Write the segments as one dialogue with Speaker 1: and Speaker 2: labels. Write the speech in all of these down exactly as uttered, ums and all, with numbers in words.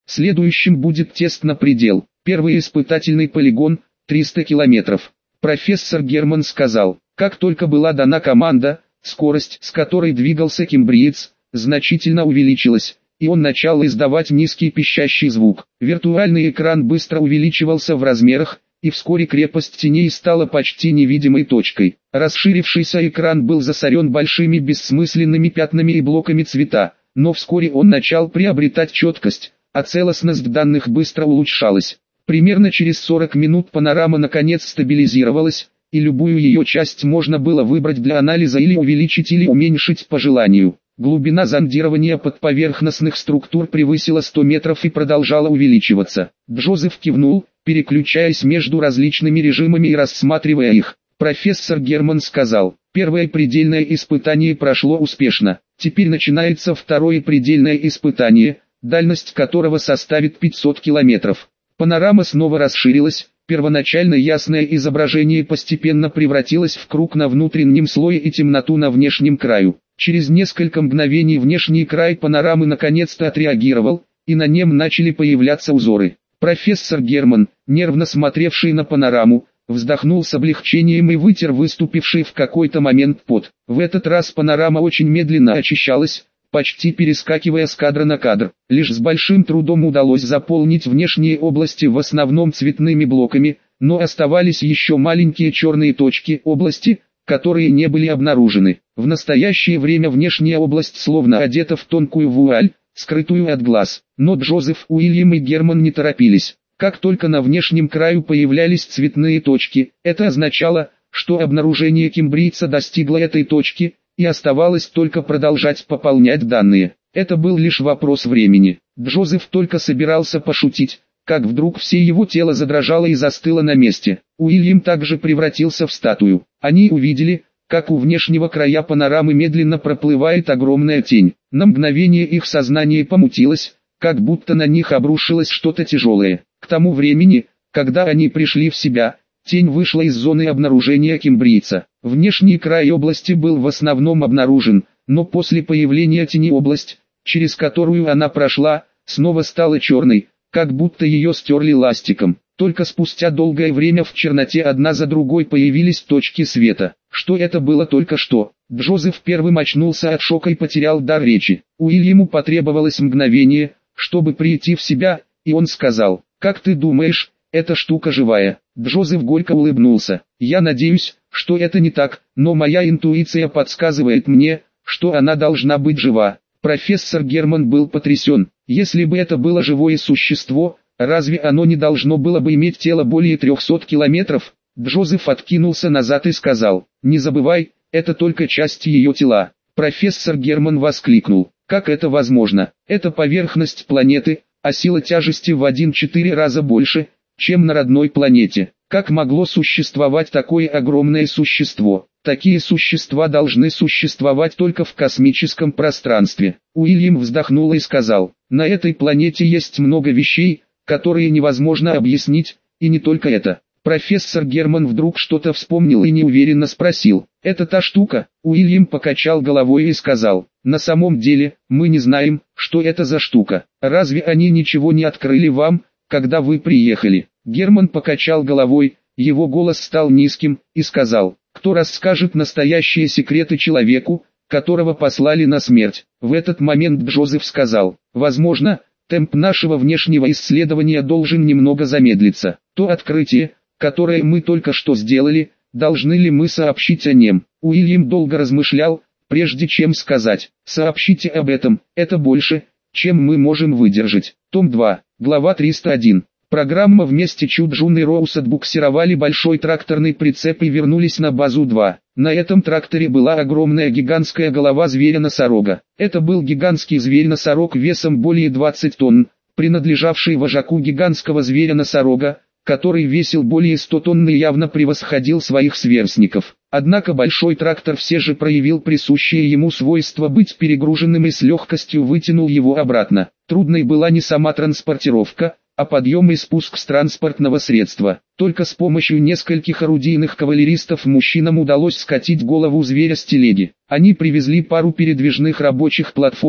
Speaker 1: Следующим будет тест на предел. Первый испытательный полигон – триста километров. Профессор Герман сказал, как только была дана команда, скорость, с которой двигался кембриец, значительно увеличилась, и он начал издавать низкий пищащий звук. Виртуальный экран быстро увеличивался в размерах, и вскоре крепость теней стала почти невидимой точкой. Расширившийся экран был засорен большими бессмысленными пятнами и блоками цвета, но вскоре он начал приобретать четкость, а целостность данных быстро улучшалась. Примерно через сорок минут панорама наконец стабилизировалась, и любую ее часть можно было выбрать для анализа или увеличить или уменьшить по желанию. Глубина зондирования подповерхностных структур превысила сто метров и продолжала увеличиваться. Джозеф кивнул, переключаясь между различными режимами и рассматривая их. Профессор Герман сказал, первое предельное испытание прошло успешно. Теперь начинается второе предельное испытание, дальность которого составит пятьсот километров. Панорама снова расширилась, первоначально ясное изображение постепенно превратилось в круг на внутреннем слое и темноту на внешнем краю. Через несколько мгновений внешний край панорамы наконец-то отреагировал, и на нем начали появляться узоры. Профессор Герман, нервно смотревший на панораму, вздохнул с облегчением и вытер выступивший в какой-то момент пот. В этот раз панорама очень медленно очищалась, почти перескакивая с кадра на кадр. Лишь с большим трудом удалось заполнить внешние области в основном цветными блоками, но оставались еще маленькие черные точки, области, которые не были обнаружены. В настоящее время внешняя область словно одета в тонкую вуаль, скрытую от глаз. Но Джозеф, Уильям и Герман не торопились. Как только на внешнем краю появлялись цветные точки, это означало, что обнаружение кембрийца достигло этой точки, и оставалось только продолжать пополнять данные. Это был лишь вопрос времени. Джозеф только собирался пошутить, как вдруг все его тело задрожало и застыло на месте. Уильям также превратился в статую. Они увидели, как у внешнего края панорамы медленно проплывает огромная тень. На мгновение их сознание помутилось, как будто на них обрушилось что-то тяжелое. К тому времени, когда они пришли в себя, тень вышла из зоны обнаружения кембрийца. Внешний край области был в основном обнаружен, но после появления тени область, через которую она прошла, снова стала черной, как будто ее стерли ластиком. Только спустя долгое время в черноте одна за другой появились точки света. Что это было только что? Джозеф первым очнулся от шока и потерял дар речи. Уильяму потребовалось мгновение, чтобы прийти в себя, и он сказал, «Как ты думаешь, эта штука живая?» Джозеф горько улыбнулся. «Я надеюсь, что это не так, но моя интуиция подсказывает мне, что она должна быть жива». Профессор Герман был потрясен. Если бы это было живое существо, разве оно не должно было бы иметь тело более трехсот километров? Джозеф откинулся назад и сказал, «Не забывай, это только часть ее тела». Профессор Герман воскликнул, «Как это возможно? Это поверхность планеты, а сила тяжести в один-четыре раза больше, чем на родной планете. Как могло существовать такое огромное существо? Такие существа должны существовать только в космическом пространстве». Уильям вздохнул и сказал, «На этой планете есть много вещей, которые невозможно объяснить, и не только это». Профессор Герман вдруг что-то вспомнил и неуверенно спросил, «Это та штука?» Уильям покачал головой и сказал, «На самом деле, мы не знаем, что это за штука. Разве они ничего не открыли вам, когда вы приехали?» Герман покачал головой, его голос стал низким, и сказал, «Кто расскажет настоящие секреты человеку, которого послали на смерть?» В этот момент Джозеф сказал, «Возможно, темп нашего внешнего исследования должен немного замедлиться. То открытие, которое мы только что сделали, должны ли мы сообщить о нем?» Уильям долго размышлял, прежде чем сказать, «Сообщите об этом, это больше, чем мы можем выдержать». Том два, глава триста один. Программа вместе Чуджун и Роуз отбуксировали большой тракторный прицеп и вернулись на базу два. На этом тракторе была огромная гигантская голова зверя-носорога. Это был гигантский зверь-носорог весом более двадцати тонн, принадлежавший вожаку гигантского зверя-носорога, который весил более ста тонн и явно превосходил своих сверстников. Однако большой трактор все же проявил присущее ему свойство быть перегруженным и с легкостью вытянул его обратно. Трудной была не сама транспортировка, а подъем и спуск с транспортного средства. Только с помощью нескольких орудийных кавалеристов мужчинам удалось скатить голову зверя с телеги. Они привезли пару передвижных рабочих платформ,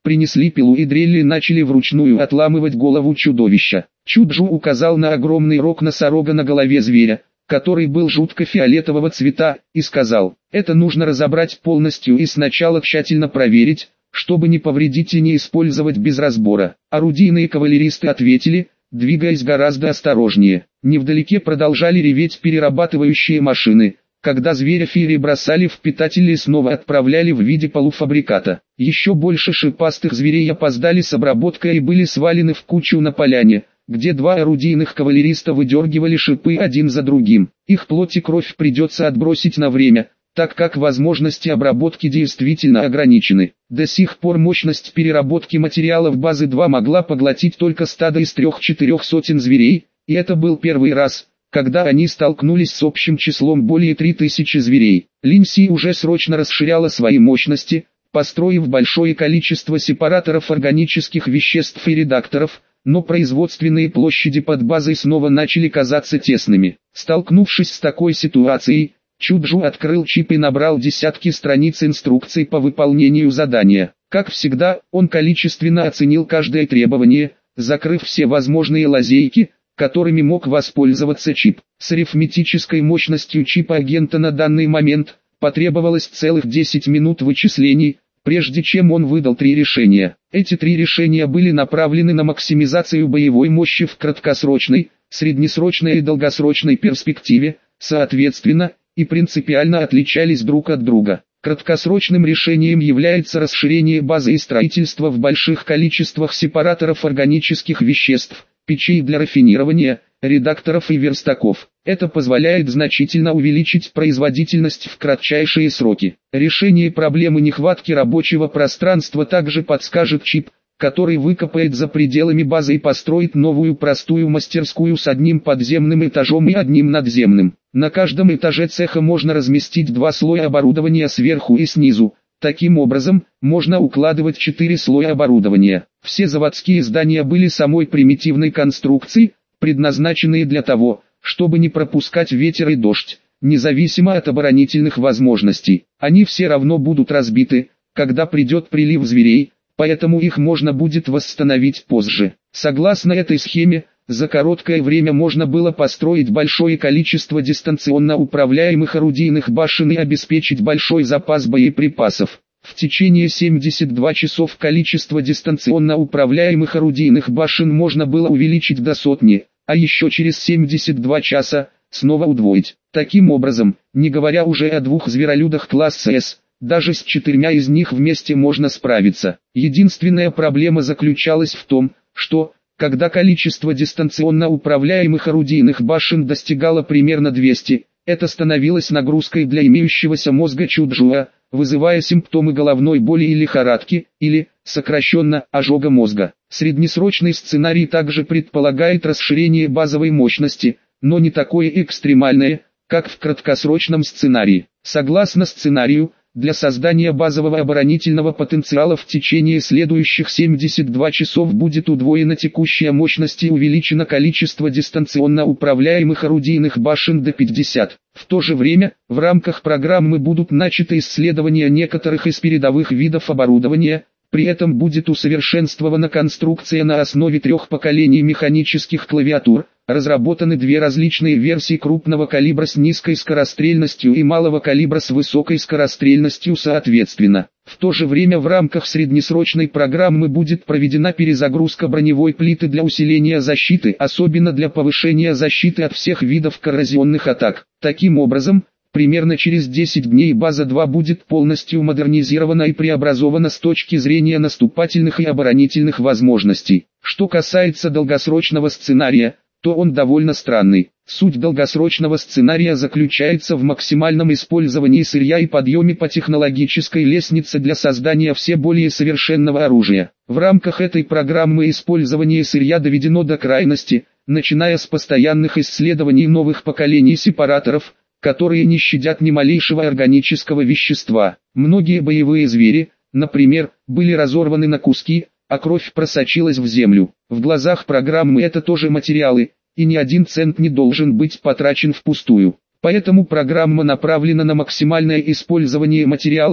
Speaker 1: принесли пилу и дрелли и начали вручную отламывать голову чудовища. Чуджу указал на огромный рог носорога на голове зверя, который был жутко фиолетового цвета, и сказал: «Это нужно разобрать полностью и сначала тщательно проверить, чтобы не повредить и не использовать без разбора». Орудийные кавалеристы ответили, двигаясь гораздо осторожнее. Невдалеке продолжали реветь перерабатывающие машины. Когда зверя Фири бросали в питатели и снова отправляли в виде полуфабриката. Еще больше шипастых зверей опоздали с обработкой и были свалены в кучу на поляне, где два орудийных кавалериста выдергивали шипы один за другим. Их плоть и кровь придется отбросить на время, так как возможности обработки действительно ограничены. До сих пор мощность переработки материалов базы два могла поглотить только стадо из трех-четырех сотен зверей, и это был первый раз, когда они столкнулись с общим числом более три тысячи зверей. Линси уже срочно расширяла свои мощности, построив большое количество сепараторов органических веществ и редакторов, но производственные площади под базой снова начали казаться тесными. Столкнувшись с такой ситуацией, Чуджу открыл чип и набрал десятки страниц инструкций по выполнению задания. Как всегда, он количественно оценил каждое требование, закрыв все возможные лазейки, которыми мог воспользоваться чип. С арифметической мощностью чипа агента на данный момент потребовалось целых десять минут вычислений, прежде чем он выдал три решения. Эти три решения были направлены на максимизацию боевой мощи в краткосрочной, среднесрочной и долгосрочной перспективе, соответственно, и принципиально отличались друг от друга. Краткосрочным решением является расширение базы и строительство в больших количествах сепараторов органических веществ, печей для рафинирования, редакторов и верстаков. Это позволяет значительно увеличить производительность в кратчайшие сроки. Решение проблемы нехватки рабочего пространства также подскажет чип, который выкопает за пределами базы и построит новую простую мастерскую с одним подземным этажом и одним надземным. На каждом этаже цеха можно разместить два слоя оборудования сверху и снизу. Таким образом, можно укладывать четыре слоя оборудования. Все заводские здания были самой примитивной конструкцией, предназначенные для того, чтобы не пропускать ветер и дождь, независимо от оборонительных возможностей. Они все равно будут разбиты, когда придет прилив зверей, поэтому их можно будет восстановить позже. Согласно этой схеме, за короткое время можно было построить большое количество дистанционно управляемых орудийных башен и обеспечить большой запас боеприпасов. В течение семидесяти двух часов количество дистанционно управляемых орудийных башен можно было увеличить до сотни, а еще через семьдесят два часа снова удвоить. Таким образом, не говоря уже о двух зверолюдах класса С, даже с четырьмя из них вместе можно справиться. Единственная проблема заключалась в том, что, когда количество дистанционно управляемых орудийных башен достигало примерно двухсот, это становилось нагрузкой для имеющегося мозга Чуджуа, вызывая симптомы головной боли и лихорадки, или, сокращенно, ожога мозга. Среднесрочный сценарий также предполагает расширение базовой мощности, но не такое экстремальное, как в краткосрочном сценарии. Согласно сценарию, для создания базового оборонительного потенциала в течение следующих семидесяти двух часов будет удвоена текущая мощность и увеличено количество дистанционно управляемых орудийных башен до пятидесяти. В то же время, в рамках программы будут начаты исследования некоторых из передовых видов оборудования, при этом будет усовершенствована конструкция на основе трех поколений механических клавиатур, разработаны две различные версии крупного калибра с низкой скорострельностью и малого калибра с высокой скорострельностью соответственно. В то же время в рамках среднесрочной программы будет проведена перезагрузка броневой плиты для усиления защиты, особенно для повышения защиты от всех видов коррозионных атак. Таким образом, примерно через десять дней база два будет полностью модернизирована и преобразована с точки зрения наступательных и оборонительных возможностей. Что касается долгосрочного сценария, то он довольно странный. Суть долгосрочного сценария заключается в максимальном использовании сырья и подъеме по технологической лестнице для создания все более совершенного оружия. В рамках этой программы использование сырья доведено до крайности, начиная с постоянных исследований новых поколений сепараторов, которые не щадят ни малейшего органического вещества. Многие боевые звери, например, были разорваны на куски, а кровь просочилась в землю. В глазах программы это тоже материалы, и ни один цент не должен быть потрачен впустую. Поэтому программа направлена на максимальное использование материалов,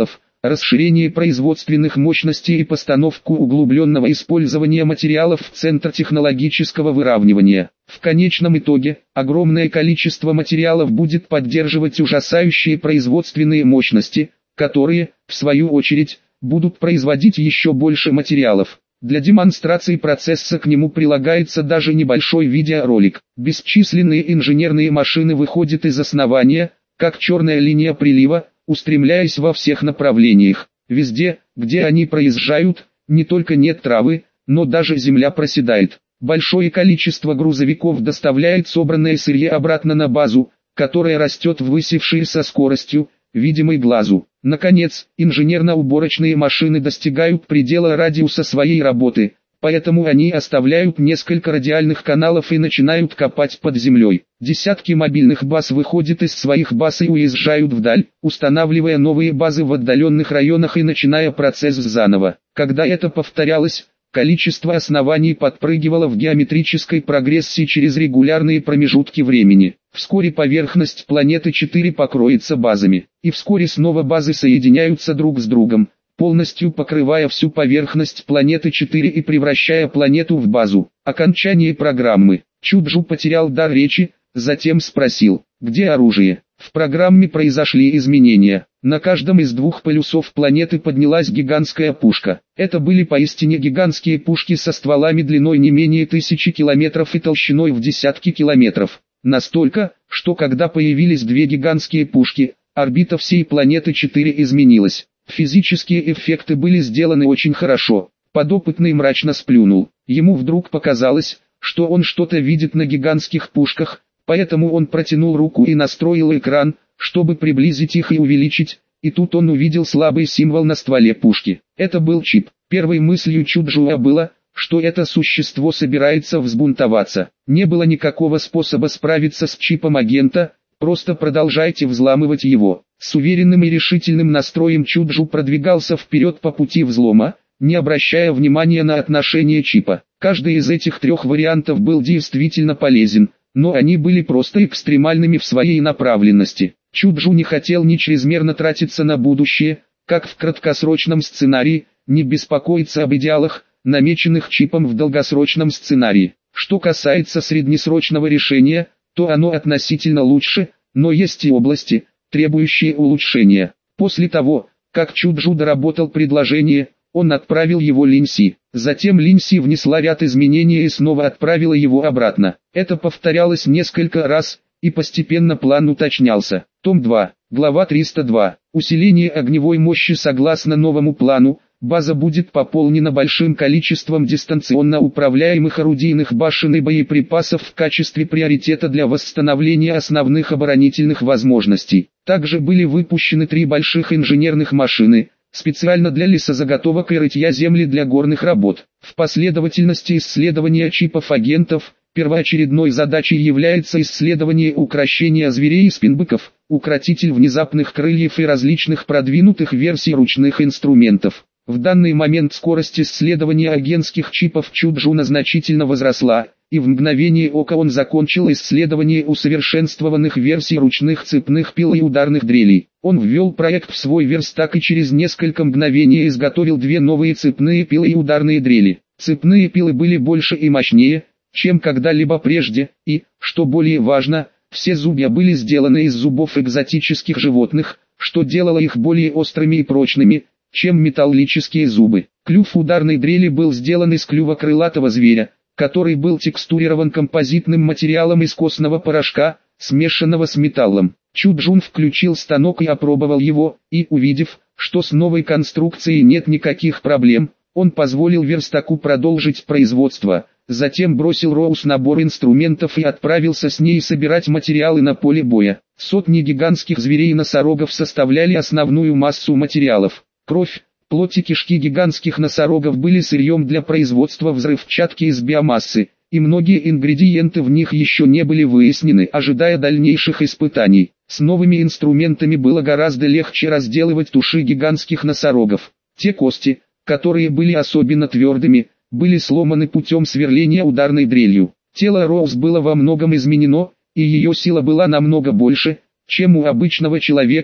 Speaker 1: расширение производственных мощностей и постановку углубленного использования материалов в центр технологического выравнивания. В конечном итоге, огромное количество материалов будет поддерживать ужасающие производственные мощности, которые, в свою очередь, будут производить еще больше материалов. Для демонстрации процесса к нему прилагается даже небольшой видеоролик. Бесчисленные инженерные машины выходят из основания, как черная линия прилива, устремляясь во всех направлениях. Везде, где они проезжают, не только нет травы, но даже земля проседает. Большое количество грузовиков доставляет собранное сырье обратно на базу, которая растет ввысившей со скоростью, видимой глазу. Наконец, инженерно-уборочные машины достигают предела радиуса своей работы, поэтому они оставляют несколько радиальных каналов и начинают копать под землей. Десятки мобильных баз выходят из своих баз и уезжают вдаль, устанавливая новые базы в отдаленных районах и начиная процесс заново. Когда это повторялось, количество оснований подпрыгивало в геометрической прогрессии через регулярные промежутки времени. Вскоре поверхность планеты четыре покроется базами, и вскоре снова базы соединяются друг с другом, полностью покрывая всю поверхность планеты четыре и превращая планету в базу. Окончание программы. Чуджу потерял дар речи, затем спросил, где оружие? В программе произошли изменения. На каждом из двух полюсов планеты поднялась гигантская пушка. Это были поистине гигантские пушки со стволами длиной не менее тысячи километров и толщиной в десятки километров. Настолько, что когда появились две гигантские пушки, орбита всей планеты четыре изменилась. Физические эффекты были сделаны очень хорошо. Подопытный мрачно сплюнул. Ему вдруг показалось, что он что-то видит на гигантских пушках, поэтому он протянул руку и настроил экран, чтобы приблизить их и увеличить, и тут он увидел слабый символ на стволе пушки. Это был чип. Первой мыслью Чуджуа было, что это существо собирается взбунтоваться. Не было никакого способа справиться с чипом агента, просто продолжайте взламывать его. С уверенным и решительным настроем Чуджу продвигался вперед по пути взлома, не обращая внимания на отношение чипа. Каждый из этих трех вариантов был действительно полезен, но они были просто экстремальными в своей направленности. Чуджу не хотел ни чрезмерно тратиться на будущее, как в краткосрочном сценарии, ни беспокоиться об идеалах, намеченных чипом в долгосрочном сценарии. Что касается среднесрочного решения, то оно относительно лучше, но есть и области, требующие улучшения. После того, как Чуджу доработал предложение, он отправил его Линси. Затем Линси внесла ряд изменений и снова отправила его обратно. Это повторялось несколько раз, и постепенно план уточнялся. Том два, глава триста два. Усиление огневой мощи. Согласно новому плану, база будет пополнена большим количеством дистанционно управляемых орудийных башен и боеприпасов в качестве приоритета для восстановления основных оборонительных возможностей. Также были выпущены три больших инженерных машины, специально для лесозаготовок и рытья земли для горных работ. В последовательности исследования чипов агентов, первоочередной задачей является исследование укрощения зверей и спинбыков, укротитель внезапных крыльев и различных продвинутых версий ручных инструментов. В данный момент скорость исследования агентских чипов Чуджуна значительно возросла, и в мгновение ока он закончил исследование усовершенствованных версий ручных цепных пил и ударных дрелей. Он ввел проект в свой верстак и через несколько мгновений изготовил две новые цепные пилы и ударные дрели. Цепные пилы были больше и мощнее, чем когда-либо прежде, и, что более важно, все зубья были сделаны из зубов экзотических животных, что делало их более острыми и прочными, чем металлические зубы. Клюв ударной дрели был сделан из клюва крылатого зверя, который был текстурирован композитным материалом из костного порошка, смешанного с металлом. Чуджун включил станок и опробовал его, и увидев, что с новой конструкцией нет никаких проблем, он позволил верстаку продолжить производство. Затем бросил Роуз набор инструментов и отправился с ней собирать материалы на поле боя. Сотни гигантских зверей-носорогов составляли основную массу материалов. Кровь, плоть и кишки гигантских носорогов были сырьем для производства взрывчатки из биомассы, и многие ингредиенты в них еще не были выяснены, ожидая дальнейших испытаний. С новыми инструментами было гораздо легче разделывать туши гигантских носорогов. Те кости, которые были особенно твердыми, были сломаны путем сверления ударной дрелью. Тело Роуз было во многом изменено, и ее сила была намного больше, чем у обычного человека,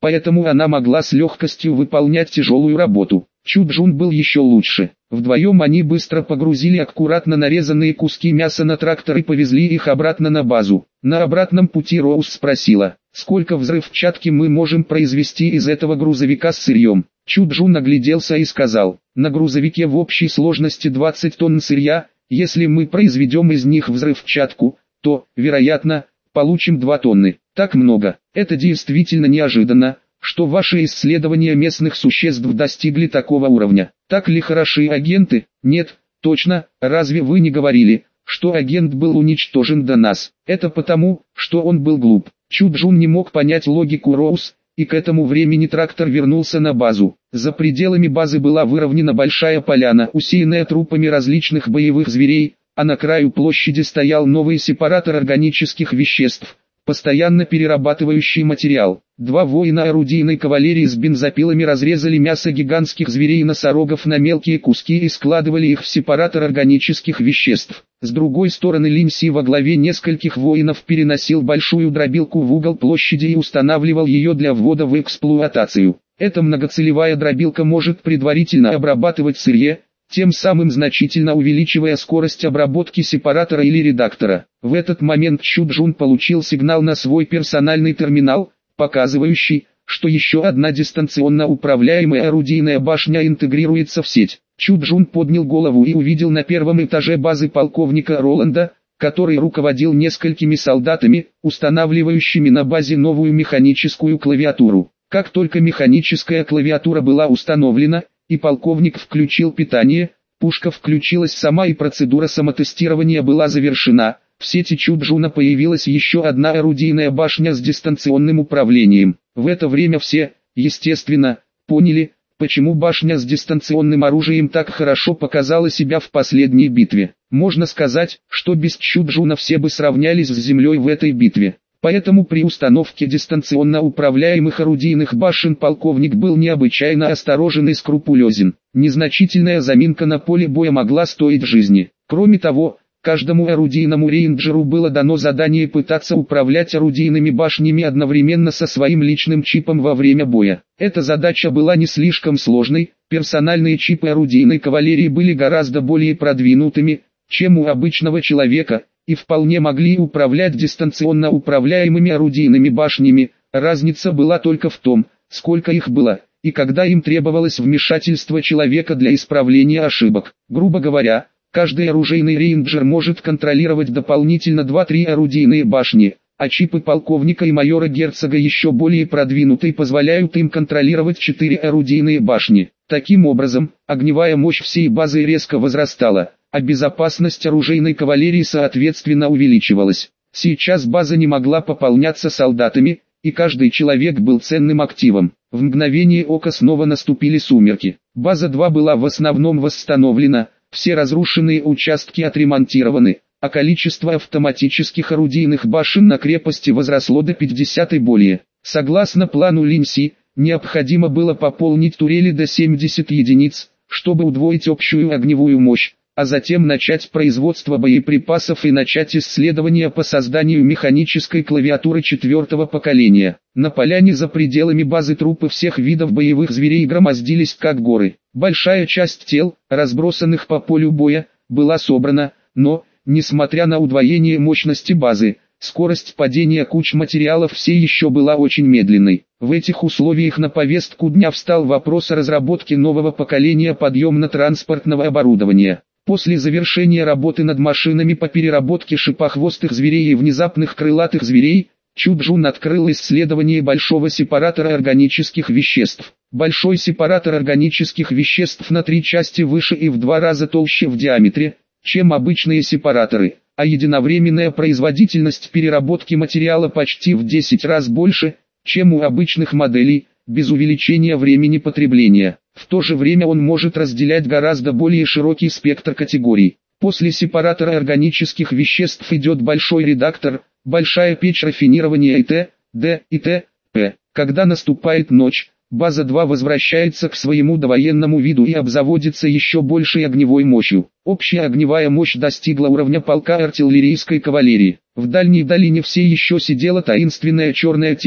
Speaker 1: поэтому она могла с легкостью выполнять тяжелую работу. Чуджун был еще лучше. Вдвоем они быстро погрузили аккуратно нарезанные куски мяса на трактор и повезли их обратно на базу. На обратном пути Роуз спросила, сколько взрывчатки мы можем произвести из этого грузовика с сырьем. Чуджун огляделся и сказал, на грузовике в общей сложности двадцать тонн сырья, если мы произведем из них взрывчатку, то, вероятно, получим два тонны. Так много. Это действительно неожиданно, что ваши исследования местных существ достигли такого уровня. Так ли хороши агенты? Нет, точно, разве вы не говорили, что агент был уничтожен до нас? Это потому, что он был глуп. Чуджун не мог понять логику Роуз, и к этому времени трактор вернулся на базу. За пределами базы была выровнена большая поляна, усеянная трупами различных боевых зверей, а на краю площади стоял новый сепаратор органических веществ, постоянно перерабатывающий материал. Два воина орудийной кавалерии с бензопилами разрезали мясо гигантских зверей и носорогов на мелкие куски и складывали их в сепаратор органических веществ. С другой стороны Линь Си во главе нескольких воинов переносил большую дробилку в угол площади и устанавливал ее для ввода в эксплуатацию. Эта многоцелевая дробилка может предварительно обрабатывать сырье, тем самым значительно увеличивая скорость обработки сепаратора или редактора. В этот момент Чуджун получил сигнал на свой персональный терминал, показывающий, что еще одна дистанционно управляемая орудийная башня интегрируется в сеть. Чуджун поднял голову и увидел на первом этаже базы полковника Роланда, который руководил несколькими солдатами, устанавливающими на базе новую механическую клавиатуру. Как только механическая клавиатура была установлена, и полковник включил питание, пушка включилась сама и процедура самотестирования была завершена. В сети Чуджуна появилась еще одна орудийная башня с дистанционным управлением. В это время все, естественно, поняли, почему башня с дистанционным оружием так хорошо показала себя в последней битве. Можно сказать, что без Чуджуна все бы сравнялись с землей в этой битве. Поэтому при установке дистанционно управляемых орудийных башен полковник был необычайно осторожен и скрупулезен. Незначительная заминка на поле боя могла стоить жизни. Кроме того, каждому орудийному рейнджеру было дано задание пытаться управлять орудийными башнями одновременно со своим личным чипом во время боя. Эта задача была не слишком сложной, персональные чипы орудийной кавалерии были гораздо более продвинутыми, чем у обычного человека, и вполне могли управлять дистанционно управляемыми орудийными башнями. Разница была только в том, сколько их было, и когда им требовалось вмешательство человека для исправления ошибок. Грубо говоря, каждый оружейный рейнджер может контролировать дополнительно два-три орудийные башни, а чипы полковника и майора Герцога еще более продвинутые позволяют им контролировать четыре орудийные башни. Таким образом, огневая мощь всей базы резко возрастала, а безопасность оружейной кавалерии соответственно увеличивалась. Сейчас база не могла пополняться солдатами, и каждый человек был ценным активом. В мгновение ока снова наступили сумерки. База два была в основном восстановлена, все разрушенные участки отремонтированы, а количество автоматических орудийных башен на крепости возросло до пятидесяти и более. Согласно плану Линь Си, необходимо было пополнить турели до семидесяти единиц, чтобы удвоить общую огневую мощь, а затем начать производство боеприпасов и начать исследования по созданию механической клавиатуры четвертого поколения. На поляне за пределами базы трупы всех видов боевых зверей громоздились как горы. Большая часть тел, разбросанных по полю боя, была собрана, но, несмотря на удвоение мощности базы, скорость падения куч материалов все еще была очень медленной. В этих условиях на повестку дня встал вопрос о разработке нового поколения подъемно-транспортного оборудования. После завершения работы над машинами по переработке шипохвостых зверей и внезапных крылатых зверей, Чуджун открыл исследование большого сепаратора органических веществ. Большой сепаратор органических веществ на три части выше и в два раза толще в диаметре, чем обычные сепараторы, а единовременная производительность переработки материала почти в десять раз больше, чем у обычных моделей, без увеличения времени потребления. В то же время он может разделять гораздо более широкий спектр категорий. После сепаратора органических веществ идет большой редактор, большая печь рафинирования и т.д. и т.п. Когда наступает ночь, база два возвращается к своему довоенному виду и обзаводится еще большей огневой мощью. Общая огневая мощь достигла уровня полка артиллерийской кавалерии. В дальней долине все еще сидела таинственная черная тень,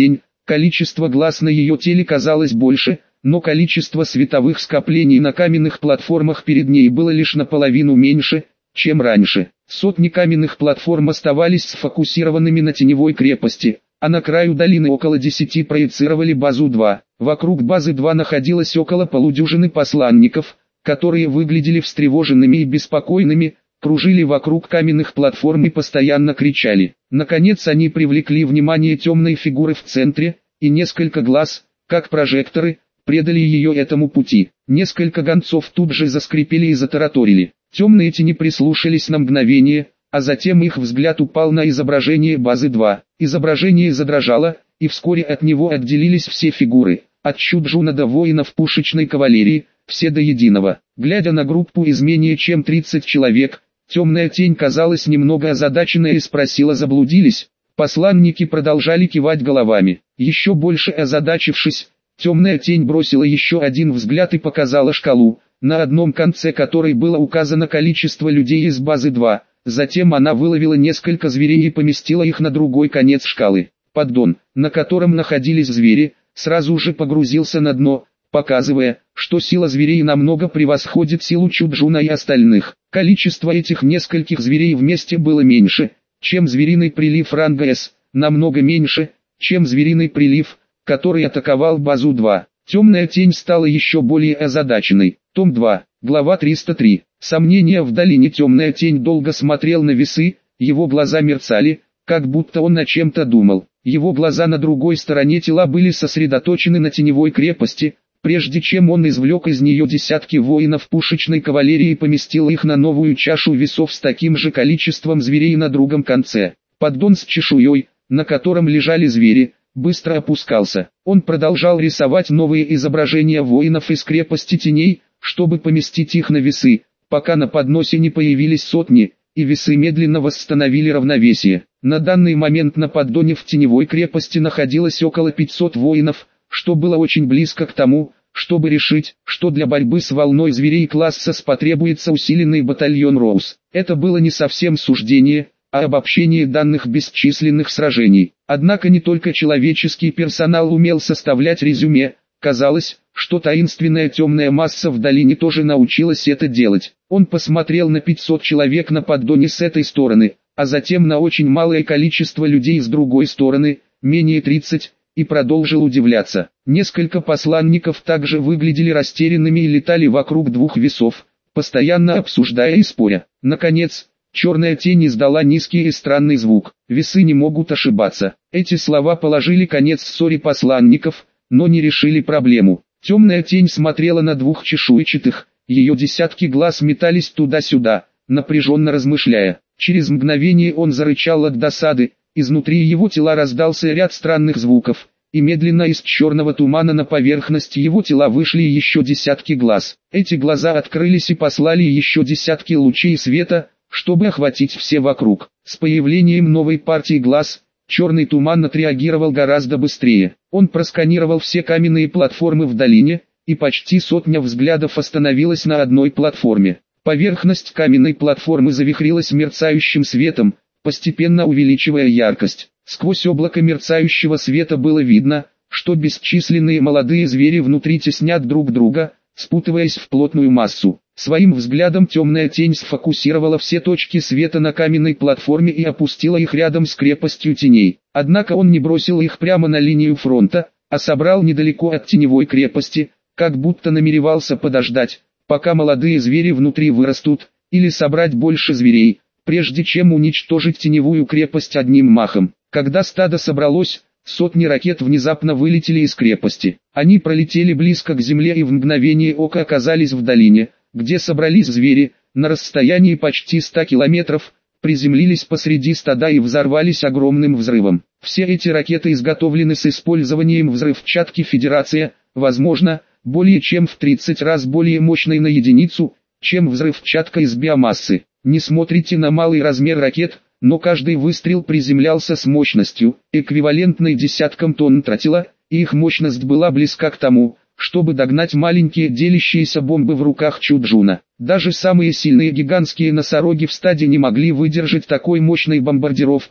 Speaker 1: Количество глаз на ее теле казалось больше, но количество световых скоплений на каменных платформах перед ней было лишь наполовину меньше, чем раньше. Сотни каменных платформ оставались сфокусированными на теневой крепости, а на краю долины около десяти проецировали базу два. Вокруг базы два находилось около полудюжины посланников, которые выглядели встревоженными и беспокойными, кружили вокруг каменных платформ и постоянно кричали. Наконец они привлекли внимание темной фигуры в центре, и несколько глаз, как прожекторы, предали ее этому пути. Несколько гонцов тут же заскрипели и затараторили. Темные тени прислушались на мгновение, а затем их взгляд упал на изображение базы два. Изображение задрожало, и вскоре от него отделились все фигуры, от Чуджуна до воинов пушечной кавалерии, все до единого. Глядя на группу из менее чем тридцати человек, темная тень казалась немного озадаченной и спросила: заблудились? Посланники продолжали кивать головами. Еще больше озадачившись, темная тень бросила еще один взгляд и показала шкалу, на одном конце которой было указано количество людей из базы два. Затем она выловила несколько зверей и поместила их на другой конец шкалы. Поддон, на котором находились звери, сразу же погрузился на дно, показывая, что сила зверей намного превосходит силу Чуджуна и остальных. Количество этих нескольких зверей вместе было меньше, чем звериный прилив ранга С, намного меньше, чем звериный прилив, который атаковал базу два. Темная тень стала еще более озадаченной. Том два, глава триста три. Сомнения в долине. Темная тень долго смотрел на весы, его глаза мерцали, как будто он о чем-то думал. Его глаза на другой стороне тела были сосредоточены на теневой крепости, прежде чем он извлек из нее десятки воинов пушечной кавалерии и поместил их на новую чашу весов с таким же количеством зверей на другом конце. Поддон с чешуей, на котором лежали звери, быстро опускался. Он продолжал рисовать новые изображения воинов из крепости теней, чтобы поместить их на весы, пока на подносе не появились сотни, и весы медленно восстановили равновесие. На данный момент на поддоне в теневой крепости находилось около пятисот воинов, что было очень близко к тому, чтобы решить, что для борьбы с волной зверей класса С потребуется усиленный батальон Роуз. Это было не совсем суждение, а обобщение данных бесчисленных сражений. Однако не только человеческий персонал умел составлять резюме, казалось, что таинственная темная масса в долине тоже научилась это делать. Он посмотрел на пятьсот человек на поддоне с этой стороны, а затем на очень малое количество людей с другой стороны, менее тридцати, и продолжил удивляться. Несколько посланников также выглядели растерянными и летали вокруг двух весов, постоянно обсуждая и споря. Наконец, черная тень издала низкий и странный звук. Весы не могут ошибаться. Эти слова положили конец ссоре посланников, но не решили проблему. Темная тень смотрела на двух чешуйчатых, ее десятки глаз метались туда-сюда, напряженно размышляя. Через мгновение он зарычал от досады, изнутри его тела раздался ряд странных звуков, и медленно из черного тумана на поверхность его тела вышли еще десятки глаз. Эти глаза открылись и послали еще десятки лучей света, чтобы охватить все вокруг. С появлением новой партии глаз, черный туман отреагировал гораздо быстрее. Он просканировал все каменные платформы в долине, и почти сотня взглядов остановилась на одной платформе. Поверхность каменной платформы завихрилась мерцающим светом, постепенно увеличивая яркость. Сквозь облако мерцающего света было видно, что бесчисленные молодые звери внутри теснят друг друга, спутываясь в плотную массу. Своим взглядом темная тень сфокусировала все точки света на каменной платформе и опустила их рядом с крепостью теней. Однако он не бросил их прямо на линию фронта, а собрал недалеко от теневой крепости, как будто намеревался подождать, пока молодые звери внутри вырастут, или собрать больше зверей, прежде чем уничтожить теневую крепость одним махом. Когда стадо собралось, сотни ракет внезапно вылетели из крепости. Они пролетели близко к земле и в мгновение ока оказались в долине, где собрались звери, на расстоянии почти ста километров, приземлились посреди стада и взорвались огромным взрывом. Все эти ракеты изготовлены с использованием взрывчатки Федерация, возможно, более чем в тридцать раз более мощной на единицу, чем взрывчатка из биомассы. Не смотрите на малый размер ракет, но каждый выстрел приземлялся с мощностью, эквивалентной десяткам тонн тротила, и их мощность была близка к тому, чтобы догнать маленькие делящиеся бомбы в руках Чуджуна. Даже самые сильные гигантские носороги в стаде не могли выдержать такой мощной бомбардировки,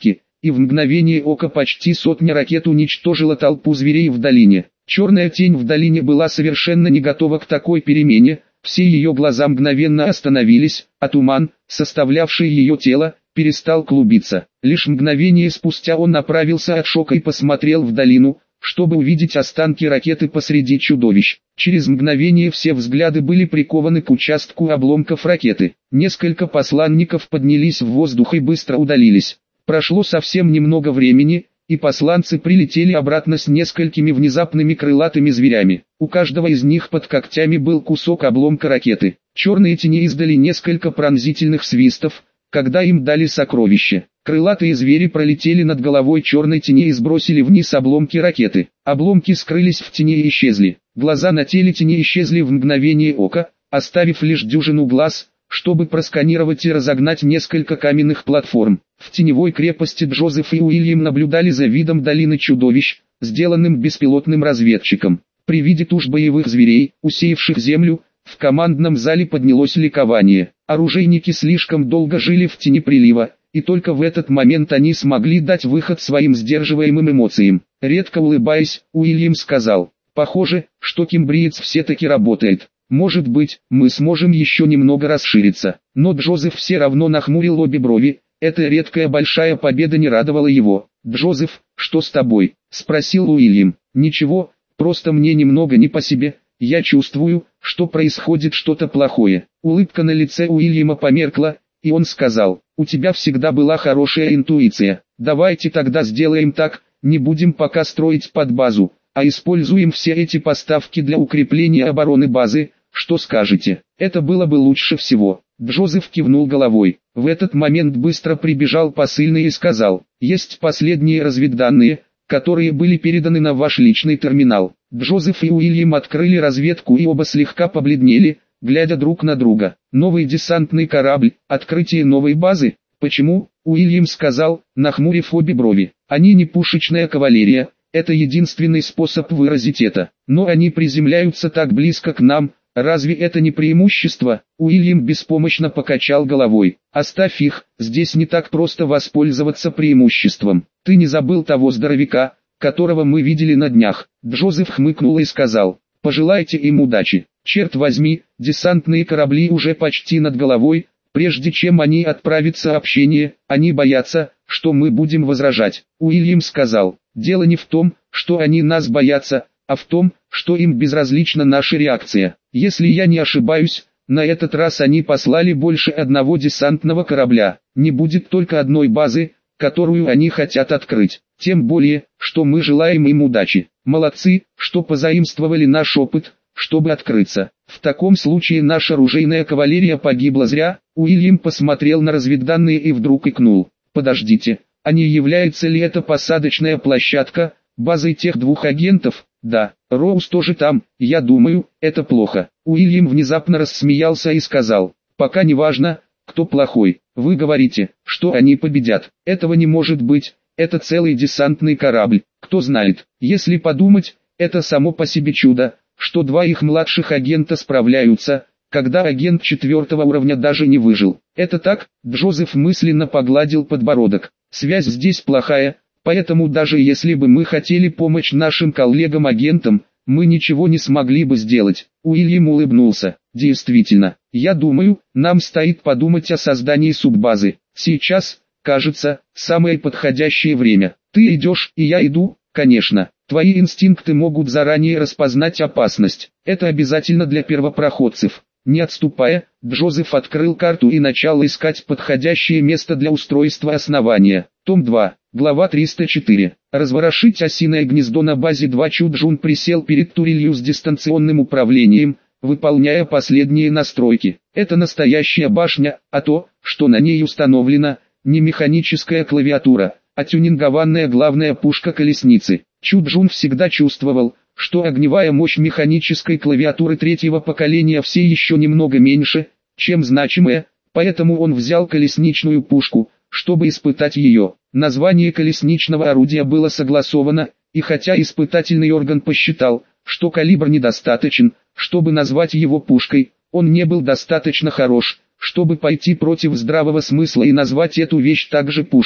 Speaker 1: и в мгновение ока почти сотня ракет уничтожила толпу зверей в долине. Черная тень в долине была совершенно не готова к такой перемене, все ее глаза мгновенно остановились, а туман, составлявший ее тело, перестал клубиться. Лишь мгновение спустя он направился от шока и посмотрел в долину, чтобы увидеть останки ракеты посреди чудовищ. Через мгновение все взгляды были прикованы к участку обломков ракеты. Несколько посланников поднялись в воздух и быстро удалились. Прошло совсем немного времени, и посланцы прилетели обратно с несколькими внезапными крылатыми зверями. У каждого из них под когтями был кусок обломка ракеты. Черные тени издали несколько пронзительных свистов, когда им дали сокровище. Крылатые звери пролетели над головой черной тени и сбросили вниз обломки ракеты. Обломки скрылись в тени и исчезли. Глаза на теле тени исчезли в мгновение ока, оставив лишь дюжину глаз, чтобы просканировать и разогнать несколько каменных платформ. В теневой крепости Джозеф и Уильям наблюдали за видом долины чудовищ, сделанным беспилотным разведчиком. При виде туш боевых зверей, усеявших землю, в командном зале поднялось ликование. Оружейники слишком долго жили в тени прилива, и только в этот момент они смогли дать выход своим сдерживаемым эмоциям. Редко улыбаясь, Уильям сказал: «Похоже, что кембриец все-таки работает. Может быть, мы сможем еще немного расшириться». Но Джозеф все равно нахмурил обе брови. Эта редкая большая победа не радовала его. «Джозеф, что с тобой?» – спросил Уильям. «Ничего, просто мне немного не по себе. Я чувствую, что происходит что-то плохое». Улыбка на лице Уильяма померкла, и он сказал: «У тебя всегда была хорошая интуиция. Давайте тогда сделаем так, не будем пока строить подбазу, а используем все эти поставки для укрепления обороны базы. Что скажете?» «Это было бы лучше всего». Джозеф кивнул головой. В этот момент быстро прибежал посыльный и сказал: «Есть последние разведданные, которые были переданы на ваш личный терминал». Джозеф и Уильям открыли разведку и оба слегка побледнели, глядя друг на друга. «Новый десантный корабль, открытие новой базы? Почему?» Уильям сказал, нахмурив обе брови. «Они не пушечная кавалерия, это единственный способ выразить это. Но они приземляются так близко к нам. Разве это не преимущество?» Уильям беспомощно покачал головой. «Оставь их, здесь не так просто воспользоваться преимуществом. Ты не забыл того здоровяка, которого мы видели на днях?» Джозеф хмыкнул и сказал: «Пожелайте им удачи. Черт возьми, десантные корабли уже почти над головой. Прежде чем они отправят сообщение, они боятся, что мы будем возражать». Уильям сказал: «Дело не в том, что они нас боятся, а в том, что им безразлична наша реакция. Если я не ошибаюсь, на этот раз они послали больше одного десантного корабля. Не будет только одной базы, которую они хотят открыть. Тем более, что мы желаем им удачи. Молодцы, что позаимствовали наш опыт, чтобы открыться. В таком случае наша оружейная кавалерия погибла зря». Уильям посмотрел на разведданные и вдруг икнул: «Подождите, а не является ли это посадочная площадка, базой тех двух агентов?» «Да, Роуз тоже там, я думаю, это плохо». Уильям внезапно рассмеялся и сказал: «Пока не важно, кто плохой. Вы говорите, что они победят. Этого не может быть, это целый десантный корабль. Кто знает, если подумать, это само по себе чудо, что два их младших агента справляются, когда агент четвертого уровня даже не выжил. Это так?» Джозеф мысленно погладил подбородок. «Связь здесь плохая. Поэтому даже если бы мы хотели помочь нашим коллегам-агентам, мы ничего не смогли бы сделать». Уильям улыбнулся. «Действительно, я думаю, нам стоит подумать о создании суббазы. Сейчас, кажется, самое подходящее время. Ты идешь, и я иду, конечно. Твои инстинкты могут заранее распознать опасность. Это обязательно для первопроходцев». Не отступая, Джозеф открыл карту и начал искать подходящее место для устройства основания. Том два, глава триста четыре. Разворошить осиное гнездо на базе два. Чуджун присел перед турелью с дистанционным управлением, выполняя последние настройки. Это настоящая башня, а то, что на ней установлено, не механическая клавиатура, а тюнингованная главная пушка колесницы. Чуджун всегда чувствовал, что огневая мощь механической клавиатуры третьего поколения все еще немного меньше, чем значимая, поэтому он взял колесничную пушку, чтобы испытать ее. Название колесничного орудия было согласовано, и хотя испытательный орган посчитал, что калибр недостаточен, чтобы назвать его пушкой, он не был достаточно хорош, чтобы пойти против здравого смысла и назвать эту вещь также пушкой.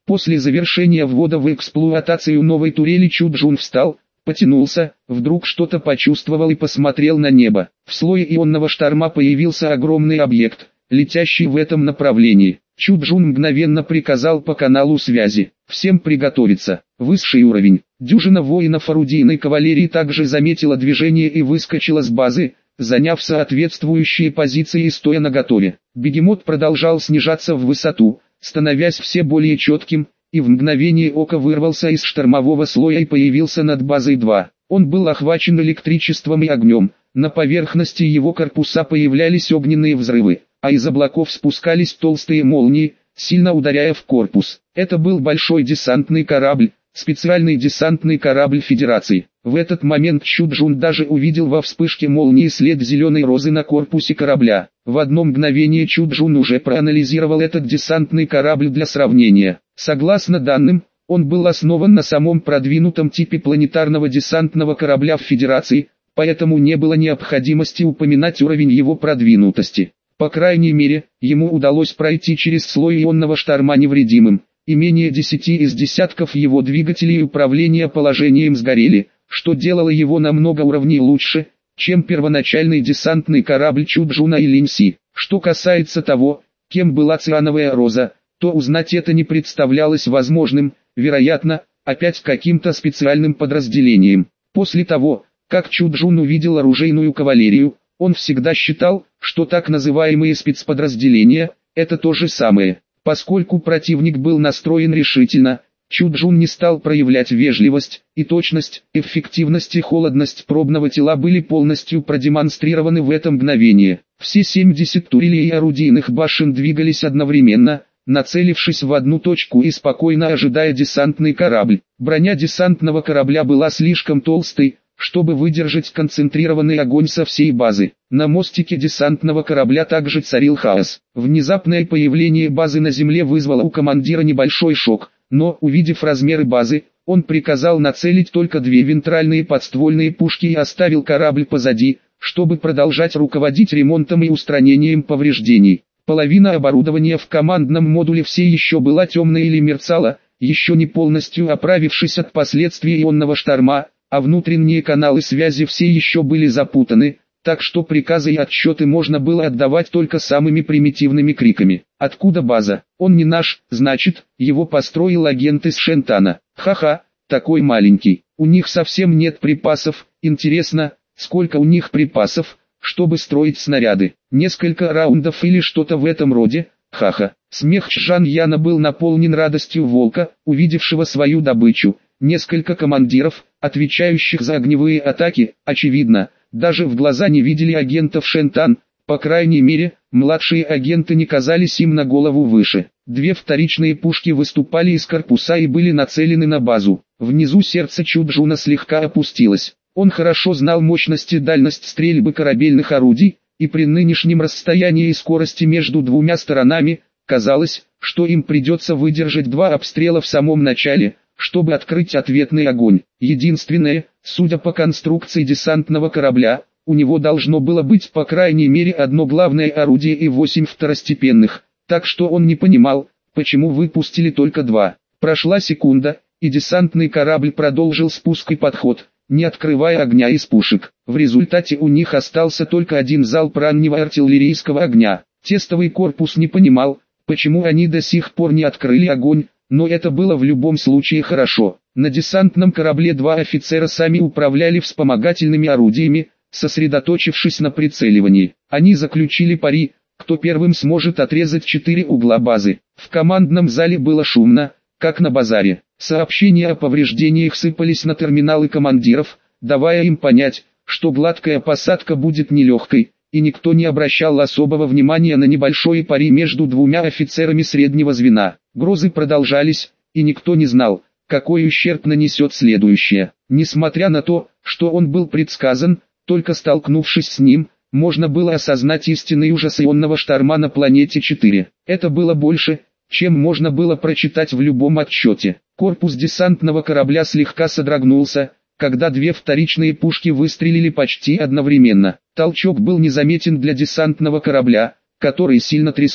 Speaker 1: После завершения ввода в эксплуатацию новой турели Чуджун встал, потянулся, вдруг что-то почувствовал и посмотрел на небо. В слое ионного шторма появился огромный объект, летящий в этом направлении. Чуджун мгновенно приказал по каналу связи: «Всем приготовиться, высший уровень». Дюжина воинов орудийной кавалерии также заметила движение и выскочила с базы, заняв соответствующие позиции и стоя наготове. Бегемот продолжал снижаться в высоту, становясь все более четким, и в мгновение ока вырвался из штормового слоя и появился над базой два. Он был охвачен электричеством и огнем, на поверхности его корпуса появлялись огненные взрывы, а из облаков спускались толстые молнии, сильно ударяя в корпус. Это был большой десантный корабль, специальный десантный корабль Федерации. В этот момент Чуджун даже увидел во вспышке молнии след зеленой розы на корпусе корабля. В одно мгновение Чуджун уже проанализировал этот десантный корабль для сравнения. Согласно данным, он был основан на самом продвинутом типе планетарного десантного корабля в Федерации, поэтому не было необходимости упоминать уровень его продвинутости. По крайней мере, ему удалось пройти через слой ионного шторма невредимым, и менее десяти из десятков его двигателей управления положением сгорели, что делало его на много уровней лучше, чем первоначальный десантный корабль Чуджуна и Линьси. Что касается того, кем была циановая роза, то узнать это не представлялось возможным, вероятно, опять каким-то специальным подразделением. После того, как Чуджун увидел оружейную кавалерию, он всегда считал, что так называемые спецподразделения – это то же самое. Поскольку противник был настроен решительно, Чуджун не стал проявлять вежливость, и точность, эффективность и холодность пробного тела были полностью продемонстрированы в это мгновение. Все семьдесят турелей и орудийных башен двигались одновременно, нацелившись в одну точку и спокойно ожидая десантный корабль. Броня десантного корабля была слишком толстой, чтобы выдержать концентрированный огонь со всей базы. На мостике десантного корабля также царил хаос. Внезапное появление базы на земле вызвало у командира небольшой шок, но, увидев размеры базы, он приказал нацелить только две вентральные подствольные пушки и оставил корабль позади, чтобы продолжать руководить ремонтом и устранением повреждений. Половина оборудования в командном модуле все еще была темной или мерцала, еще не полностью оправившись от последствий ионного шторма, а внутренние каналы связи все еще были запутаны, так что приказы и отчеты можно было отдавать только самыми примитивными криками. «Откуда база? Он не наш, значит, его построил агент из Шентана. Ха-ха, такой маленький, у них совсем нет припасов, интересно, сколько у них припасов, чтобы строить снаряды, несколько раундов или что-то в этом роде, ха-ха». Смех Чжан Яна был наполнен радостью волка, увидевшего свою добычу. Несколько командиров, отвечающих за огневые атаки, очевидно, даже в глаза не видели агентов Шентан, по крайней мере, младшие агенты не казались им на голову выше. Две вторичные пушки выступали из корпуса и были нацелены на базу. Внизу сердце Чуджуна слегка опустилось. Он хорошо знал мощность и дальность стрельбы корабельных орудий, и при нынешнем расстоянии и скорости между двумя сторонами, казалось, что им придется выдержать два обстрела в самом начале, чтобы открыть ответный огонь. Единственное, судя по конструкции десантного корабля, у него должно было быть по крайней мере одно главное орудие и восемь второстепенных, так что он не понимал, почему выпустили только два. Прошла секунда, и десантный корабль продолжил спуск и подход, не открывая огня из пушек. В результате у них остался только один залп раннего артиллерийского огня. Тестовый корпус не понимал, почему они до сих пор не открыли огонь, но это было в любом случае хорошо. На десантном корабле два офицера сами управляли вспомогательными орудиями, сосредоточившись на прицеливании. Они заключили пари, кто первым сможет отрезать четыре угла базы. В командном зале было шумно, как на базаре. Сообщения о повреждениях сыпались на терминалы командиров, давая им понять, что гладкая посадка будет нелегкой, и никто не обращал особого внимания на небольшое пари между двумя офицерами среднего звена. Грозы продолжались, и никто не знал, какой ущерб нанесет следующее. Несмотря на то, что он был предсказан, только столкнувшись с ним, можно было осознать истинный ужас ионного шторма на планете четыре. Это было больше, чем можно было прочитать в любом отчете. Корпус десантного корабля слегка содрогнулся, когда две вторичные пушки выстрелили почти одновременно. Толчок был незаметен для десантного корабля, который сильно трясло.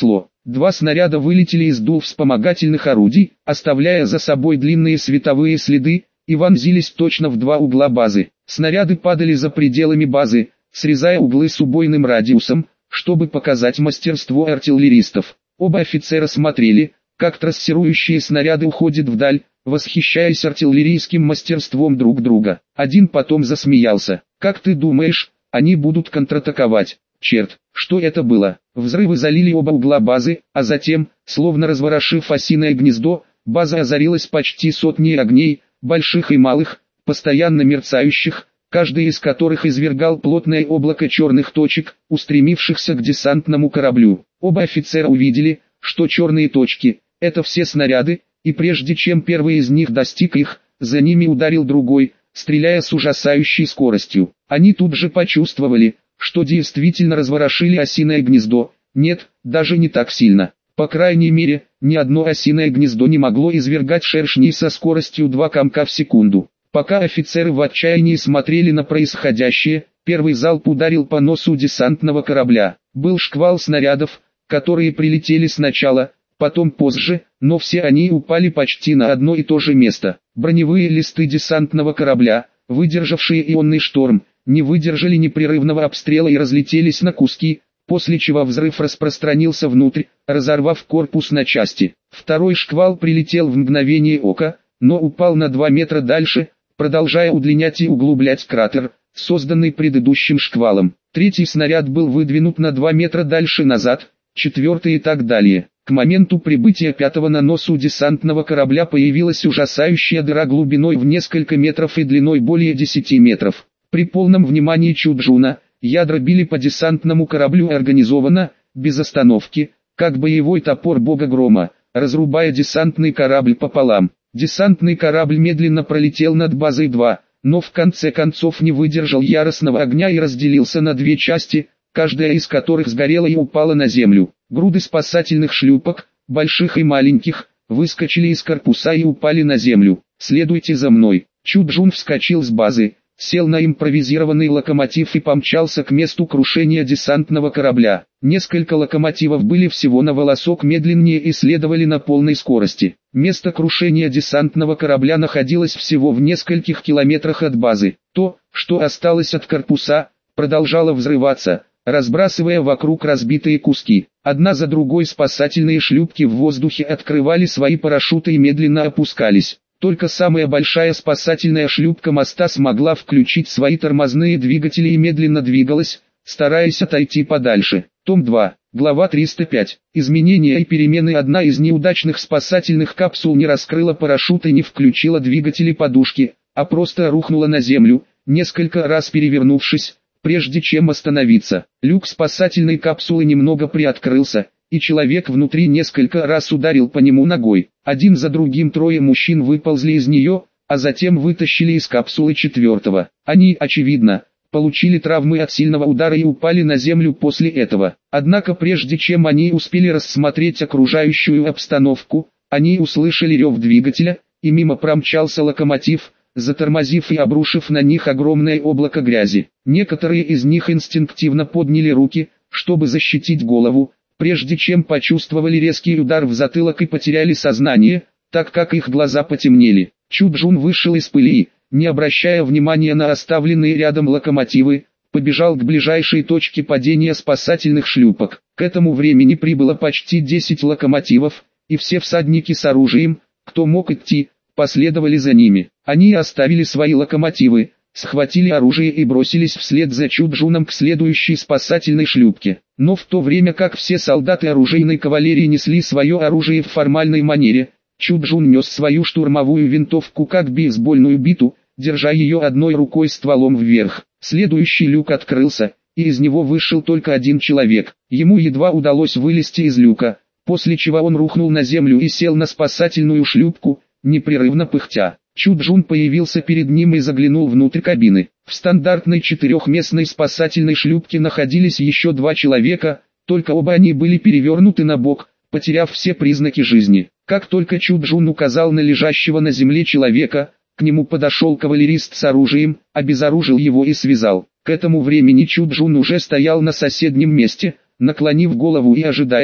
Speaker 1: Два снаряда вылетели из дул вспомогательных орудий, оставляя за собой длинные световые следы, и вонзились точно в два угла базы. Снаряды падали за пределами базы, срезая углы с убойным радиусом, чтобы показать мастерство артиллеристов. Оба офицера смотрели, как трассирующие снаряды уходят вдаль, восхищаясь артиллерийским мастерством друг друга. Один потом засмеялся. «Как ты думаешь, они будут контратаковать?» Черт, что это было? Взрывы залили оба угла базы, а затем, словно разворошив осиное гнездо, база озарилась почти сотней огней, больших и малых, постоянно мерцающих, каждый из которых извергал плотное облако черных точек, устремившихся к десантному кораблю. Оба офицера увидели, что черные точки – это все снаряды, и прежде чем первый из них достиг их, за ними ударил другой, стреляя с ужасающей скоростью. Они тут же почувствовали, что действительно разворошили осиное гнездо. Нет, даже не так сильно. По крайней мере, ни одно осиное гнездо не могло извергать шершней со скоростью два комка в секунду. Пока офицеры в отчаянии смотрели на происходящее, первый залп ударил по носу десантного корабля. Был шквал снарядов, которые прилетели сначала, потом позже, но все они упали почти на одно и то же место. Броневые листы десантного корабля, выдержавшие ионный шторм, не выдержали непрерывного обстрела и разлетелись на куски, после чего взрыв распространился внутрь, разорвав корпус на части. Второй шквал прилетел в мгновение ока, но упал на два метра дальше, продолжая удлинять и углублять кратер, созданный предыдущим шквалом. Третий снаряд был выдвинут на два метра дальше назад, четвертый и так далее. К моменту прибытия пятого на носу десантного корабля появилась ужасающая дыра глубиной в несколько метров и длиной более десяти метров. При полном внимании Чуджуна, ядра били по десантному кораблю организованно, без остановки, как боевой топор бога грома, разрубая десантный корабль пополам. Десантный корабль медленно пролетел над базой два, но в конце концов не выдержал яростного огня и разделился на две части, каждая из которых сгорела и упала на землю. Груды спасательных шлюпок, больших и маленьких, выскочили из корпуса и упали на землю. «Следуйте за мной». Чуджун вскочил с базы, сел на импровизированный локомотив и помчался к месту крушения десантного корабля. Несколько локомотивов были всего на волосок медленнее и следовали на полной скорости. Место крушения десантного корабля находилось всего в нескольких километрах от базы. То, что осталось от корпуса, продолжало взрываться, разбрасывая вокруг разбитые куски. Одна за другой спасательные шлюпки в воздухе открывали свои парашюты и медленно опускались. Только самая большая спасательная шлюпка моста смогла включить свои тормозные двигатели и медленно двигалась, стараясь отойти подальше. Том два, глава триста пять. Изменения и перемены. Одна из неудачных спасательных капсул не раскрыла парашют и не включила двигатели подушки, а просто рухнула на землю, несколько раз перевернувшись, прежде чем остановиться. Люк спасательной капсулы немного приоткрылся, и человек внутри несколько раз ударил по нему ногой. Один за другим трое мужчин выползли из нее, а затем вытащили из капсулы четвертого. Они, очевидно, получили травмы от сильного удара и упали на землю после этого. Однако прежде чем они успели рассмотреть окружающую обстановку, они услышали рев двигателя, и мимо промчался локомотив, затормозив и обрушив на них огромное облако грязи. Некоторые из них инстинктивно подняли руки, чтобы защитить голову, прежде чем почувствовали резкий удар в затылок и потеряли сознание, так как их глаза потемнели. Чуджун вышел из пыли, не обращая внимания на оставленные рядом локомотивы, побежал к ближайшей точке падения спасательных шлюпок. К этому времени прибыло почти десять локомотивов, и все всадники с оружием, кто мог идти, последовали за ними. Они оставили свои локомотивы, схватили оружие и бросились вслед за Чуджуном к следующей спасательной шлюпке. Но в то время как все солдаты оружейной кавалерии несли свое оружие в формальной манере, Чуджун нес свою штурмовую винтовку как бейсбольную биту, держа ее одной рукой стволом вверх. Следующий люк открылся, и из него вышел только один человек. Ему едва удалось вылезти из люка, после чего он рухнул на землю и сел на спасательную шлюпку, непрерывно пыхтя. Чуджун появился перед ним и заглянул внутрь кабины. В стандартной четырехместной спасательной шлюпке находились еще два человека, только оба они были перевернуты на бок, потеряв все признаки жизни. Как только Чуджун указал на лежащего на земле человека, к нему подошел кавалерист с оружием, обезоружил его и связал. К этому времени Чуджун уже стоял на соседнем месте, наклонив голову и ожидая,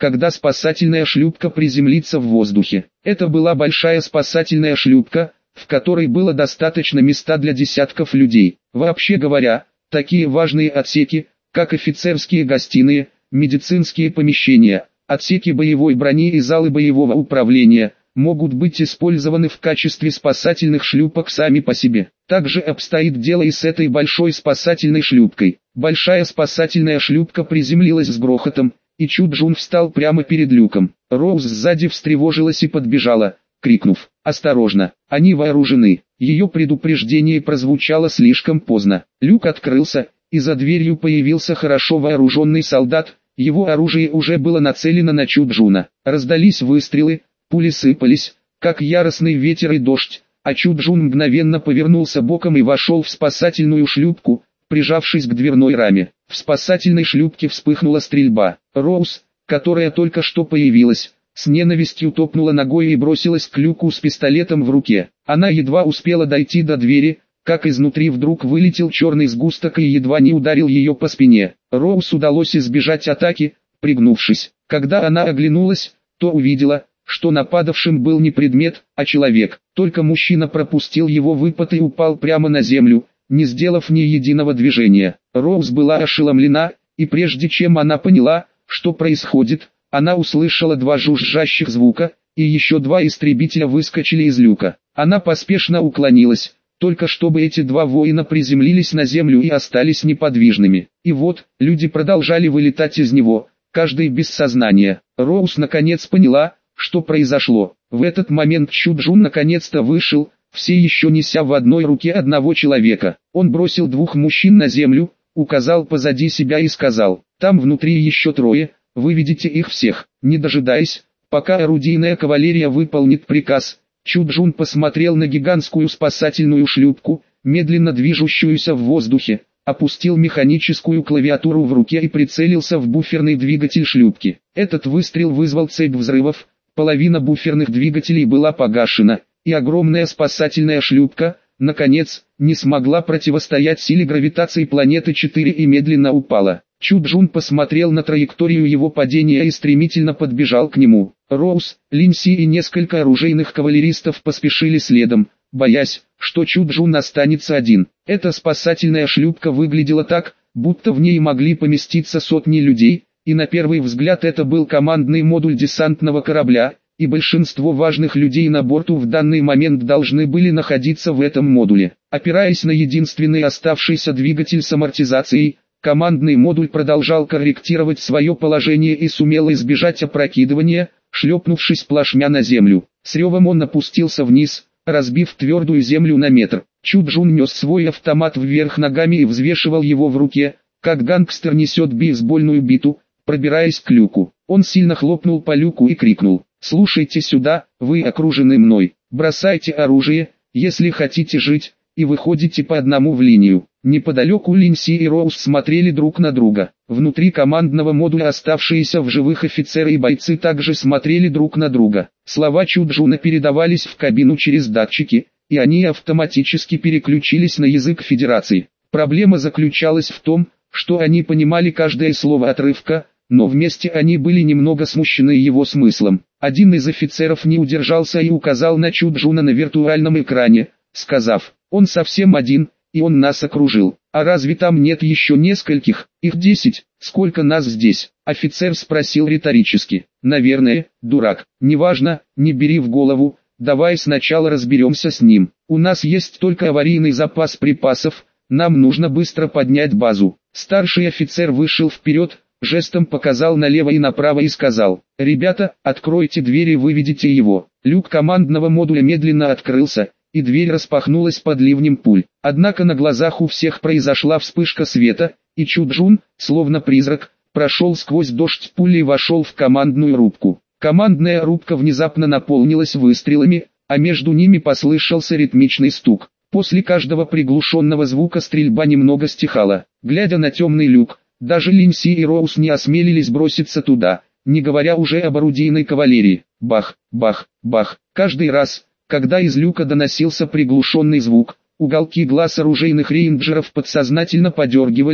Speaker 1: когда спасательная шлюпка приземлится в воздухе. Это была большая спасательная шлюпка, в которой было достаточно места для десятков людей. Вообще говоря, такие важные отсеки, как офицерские гостиные, медицинские помещения, отсеки боевой брони и залы боевого управления, могут быть использованы в качестве спасательных шлюпок сами по себе. Также обстоит дело и с этой большой спасательной шлюпкой. Большая спасательная шлюпка приземлилась с грохотом, и Чу-Джун встал прямо перед люком. Роуз сзади встревожилась и подбежала, крикнув: «Осторожно, они вооружены!» Ее предупреждение прозвучало слишком поздно. Люк открылся, и за дверью появился хорошо вооруженный солдат. Его оружие уже было нацелено на Чу-Джуна. Раздались выстрелы, пули сыпались, как яростный ветер и дождь, а Чу-Джун мгновенно повернулся боком и вошел в спасательную шлюпку, прижавшись к дверной раме. В спасательной шлюпке вспыхнула стрельба. Роуз, которая только что появилась, с ненавистью топнула ногой и бросилась к люку с пистолетом в руке. Она едва успела дойти до двери, как изнутри вдруг вылетел черный сгусток и едва не ударил ее по спине. Роуз удалось избежать атаки, пригнувшись. Когда она оглянулась, то увидела, что нападавшим был не предмет, а человек. Только мужчина пропустил его выпад и упал прямо на землю, не сделав ни единого движения. Роуз была ошеломлена, и прежде чем она поняла, что происходит, она услышала два жужжащих звука, и еще два истребителя выскочили из люка. Она поспешно уклонилась, только чтобы эти два воина приземлились на землю и остались неподвижными. И вот, люди продолжали вылетать из него, каждый без сознания. Роуз наконец поняла, что произошло. В этот момент Чу-Джун наконец-то вышел, все еще неся в одной руке одного человека. Он бросил двух мужчин на землю, указал позади себя и сказал: «Там внутри еще трое, выведите их всех». Не дожидаясь, пока орудийная кавалерия выполнит приказ, Чу-Джун посмотрел на гигантскую спасательную шлюпку, медленно движущуюся в воздухе, опустил механическую клавиатуру в руке и прицелился в буферный двигатель шлюпки. Этот выстрел вызвал цепь взрывов, половина буферных двигателей была погашена, и огромная спасательная шлюпка, наконец, не смогла противостоять силе гравитации планеты четыре и медленно упала. Чу-Джун посмотрел на траекторию его падения и стремительно подбежал к нему. Роуз, Линси и несколько оружейных кавалеристов поспешили следом, боясь, что Чу-Джун останется один. Эта спасательная шлюпка выглядела так, будто в ней могли поместиться сотни людей, и на первый взгляд это был командный модуль десантного корабля, и большинство важных людей на борту в данный момент должны были находиться в этом модуле. Опираясь на единственный оставшийся двигатель с амортизацией, командный модуль продолжал корректировать свое положение и сумел избежать опрокидывания, шлепнувшись плашмя на землю. С ревом он опустился вниз, разбив твердую землю на метр. Чу-Джун нес свой автомат вверх ногами и взвешивал его в руке, как гангстер несет бейсбольную биту, пробираясь к люку. Он сильно хлопнул по люку и крикнул: «Слушайте сюда, вы окружены мной, бросайте оружие, если хотите жить, и выходите по одному в линию». Неподалеку Линси и Роуз смотрели друг на друга. Внутри командного модуля оставшиеся в живых офицеры и бойцы также смотрели друг на друга. Слова Чу-Джуна передавались в кабину через датчики, и они автоматически переключились на язык Федерации. Проблема заключалась в том, что они понимали каждое слово отрывка, но вместе они были немного смущены его смыслом. Один из офицеров не удержался и указал на Чу-Джуна на виртуальном экране, сказав: «Он совсем один, и он нас окружил. А разве там нет еще нескольких? Их десять. Сколько нас здесь?» Офицер спросил риторически. «Наверное, дурак. Неважно, не бери в голову, давай сначала разберемся с ним. У нас есть только аварийный запас припасов, нам нужно быстро поднять базу». Старший офицер вышел вперед, жестом показал налево и направо и сказал: «Ребята, откройте дверь и выведите его». Люк командного модуля медленно открылся, и дверь распахнулась под ливнем пуль. Однако на глазах у всех произошла вспышка света, и Чу-Джун, словно призрак, прошел сквозь дождь пуль и вошел в командную рубку. Командная рубка внезапно наполнилась выстрелами, а между ними послышался ритмичный стук. После каждого приглушенного звука стрельба немного стихала. Глядя на темный люк, даже Линси и Роуз не осмелились броситься туда, не говоря уже об орудийной кавалерии. Бах, бах, бах. Каждый раз, когда из люка доносился приглушенный звук, уголки глаз оружейных рейнджеров подсознательно подергивались,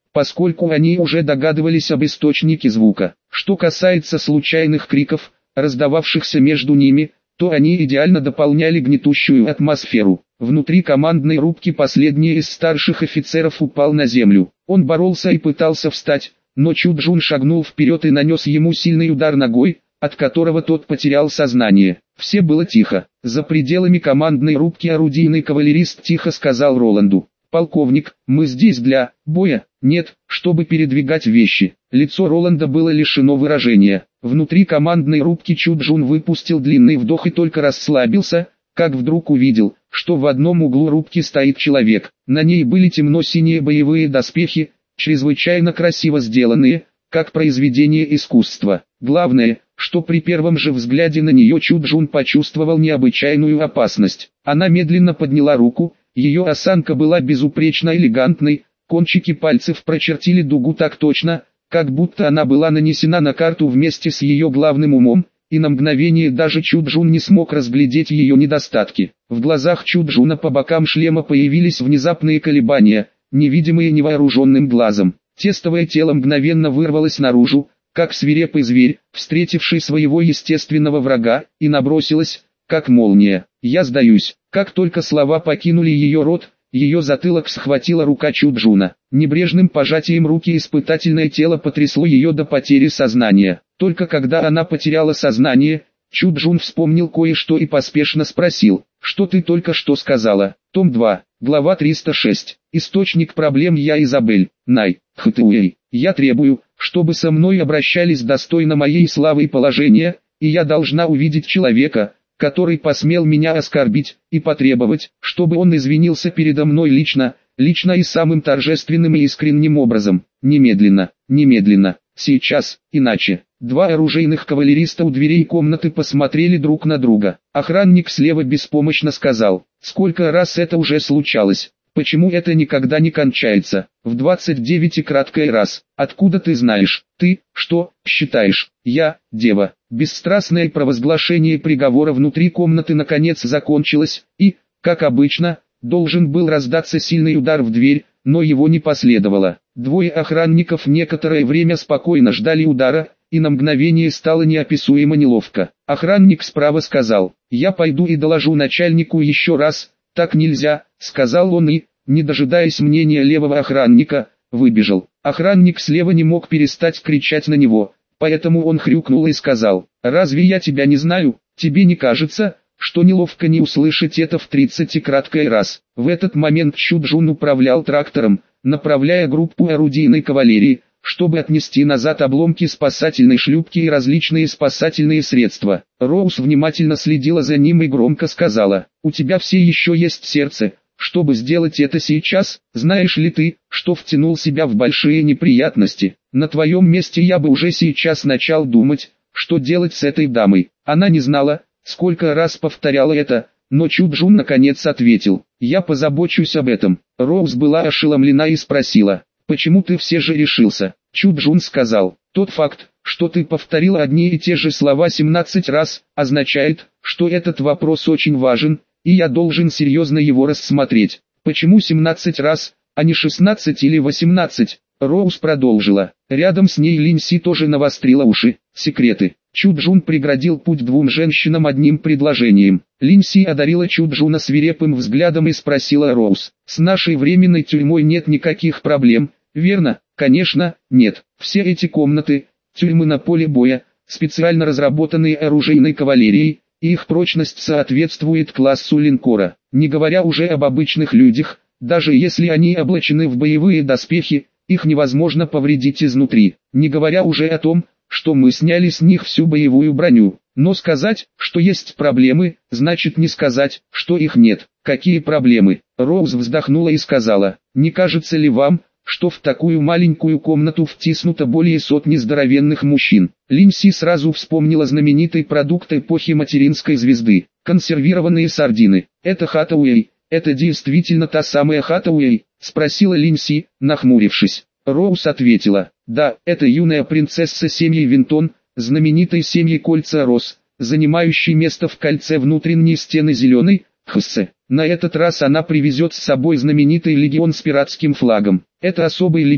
Speaker 1: поскольку они уже догадывались об источнике звука. Что касается случайных криков, раздававшихся между ними, то они идеально дополняли гнетущую атмосферу. Внутри командной рубки последний из старших офицеров упал на землю. Он боролся и пытался встать, но Чуджун шагнул вперед и нанес ему сильный удар ногой, от которого тот потерял сознание. Все было тихо. За пределами командной рубки орудийный кавалерист тихо сказал Роланду: «Полковник, мы здесь для боя, нет, чтобы передвигать вещи». Лицо Роланда было лишено выражения. Внутри командной рубки Чуджун выпустил длинный вдох и только расслабился, как вдруг увидел, что в одном углу рубки стоит человек. На ней были темно-синие боевые доспехи, чрезвычайно красиво сделанные, как произведение искусства. Главное, что при первом же взгляде на нее Чуджун почувствовал необычайную опасность. Она медленно подняла руку, ее осанка была безупречно элегантной, кончики пальцев прочертили дугу так точно, как будто она была нанесена на карту вместе с ее главным умом, и на мгновение даже Чуджун не смог разглядеть ее недостатки. В глазах Чуджуна по бокам шлема появились внезапные колебания, невидимые невооруженным глазом. Тестовое тело мгновенно вырвалось наружу, как свирепый зверь, встретивший своего естественного врага, и набросилось, как молния. «Я сдаюсь». Как только слова покинули ее рот, ее затылок схватила рука Чуджуна. Небрежным пожатием руки испытательное тело потрясло ее до потери сознания. Только когда она потеряла сознание, Чуджун вспомнил кое-что и поспешно спросил: «Что ты только что сказала?» Том два, глава триста шесть. Источник проблем. Я Изабель, Най, Хатуэй. Я требую, чтобы со мной обращались достойно моей славы и положения, и я должна увидеть человека, который посмел меня оскорбить, и потребовать, чтобы он извинился передо мной лично, лично и самым торжественным и искренним образом. Немедленно, немедленно, сейчас, иначе». Два оружейных кавалериста у дверей комнаты посмотрели друг на друга. Охранник слева беспомощно сказал: «Сколько раз это уже случалось? Почему это никогда не кончается?» «В двадцать девять и краткий раз. Откуда ты знаешь? Ты, что, считаешь, я, дева?» Бесстрастное провозглашение приговора внутри комнаты наконец закончилось, и, как обычно, должен был раздаться сильный удар в дверь, но его не последовало. Двое охранников некоторое время спокойно ждали удара, и на мгновение стало неописуемо неловко. Охранник справа сказал: «Я пойду и доложу начальнику еще раз». «Так нельзя», — сказал он и, не дожидаясь мнения левого охранника, выбежал. Охранник слева не мог перестать кричать на него, поэтому он хрюкнул и сказал: «Разве я тебя не знаю? Тебе не кажется, что неловко не услышать это в тридцать и краткий раз?» В этот момент Чуджун управлял трактором, направляя группу орудийной кавалерии, чтобы отнести назад обломки спасательной шлюпки и различные спасательные средства. Роуз внимательно следила за ним и громко сказала: «У тебя все еще есть сердце, чтобы сделать это сейчас? Знаешь ли ты, что втянул себя в большие неприятности? На твоем месте я бы уже сейчас начал думать, что делать с этой дамой». Она не знала, сколько раз повторяла это, но Чуджун наконец ответил: «Я позабочусь об этом». Роуз была ошеломлена и спросила: «Почему ты все же решился?» Чуджун сказал: «Тот факт, что ты повторил одни и те же слова семнадцать раз, означает, что этот вопрос очень важен, и я должен серьезно его рассмотреть». «Почему семнадцать раз, а не шестнадцать или восемнадцать?» Роуз продолжила. Рядом с ней Линси тоже навострила уши. «Секреты». Чуджун преградил путь двум женщинам одним предложением. Линси одарила Чуджуна свирепым взглядом и спросила Роуз: «С нашей временной тюрьмой нет никаких проблем, верно?» «Конечно, нет. Все эти комнаты, тюрьмы на поле боя, специально разработанные оружейной кавалерией, и их прочность соответствует классу линкора. Не говоря уже об обычных людях, даже если они облачены в боевые доспехи, их невозможно повредить изнутри. Не говоря уже о том, что мы сняли с них всю боевую броню. Но сказать, что есть проблемы, значит не сказать, что их нет». «Какие проблемы?» Роуз вздохнула и сказала: «Не кажется ли вам, что в такую маленькую комнату втиснуто более сотни здоровенных мужчин?» Линси сразу вспомнила знаменитый продукт эпохи материнской звезды – консервированные сардины. «Это Хатауэй, это действительно та самая Хатауэй?» – спросила Линси, нахмурившись. Роуз ответила: «Да, это юная принцесса семьи Винтон, знаменитой семьи Кольца Рос, занимающей место в кольце внутренней стены зеленой, Хссе. На этот раз она привезет с собой знаменитый легион с пиратским флагом. Это особый легион,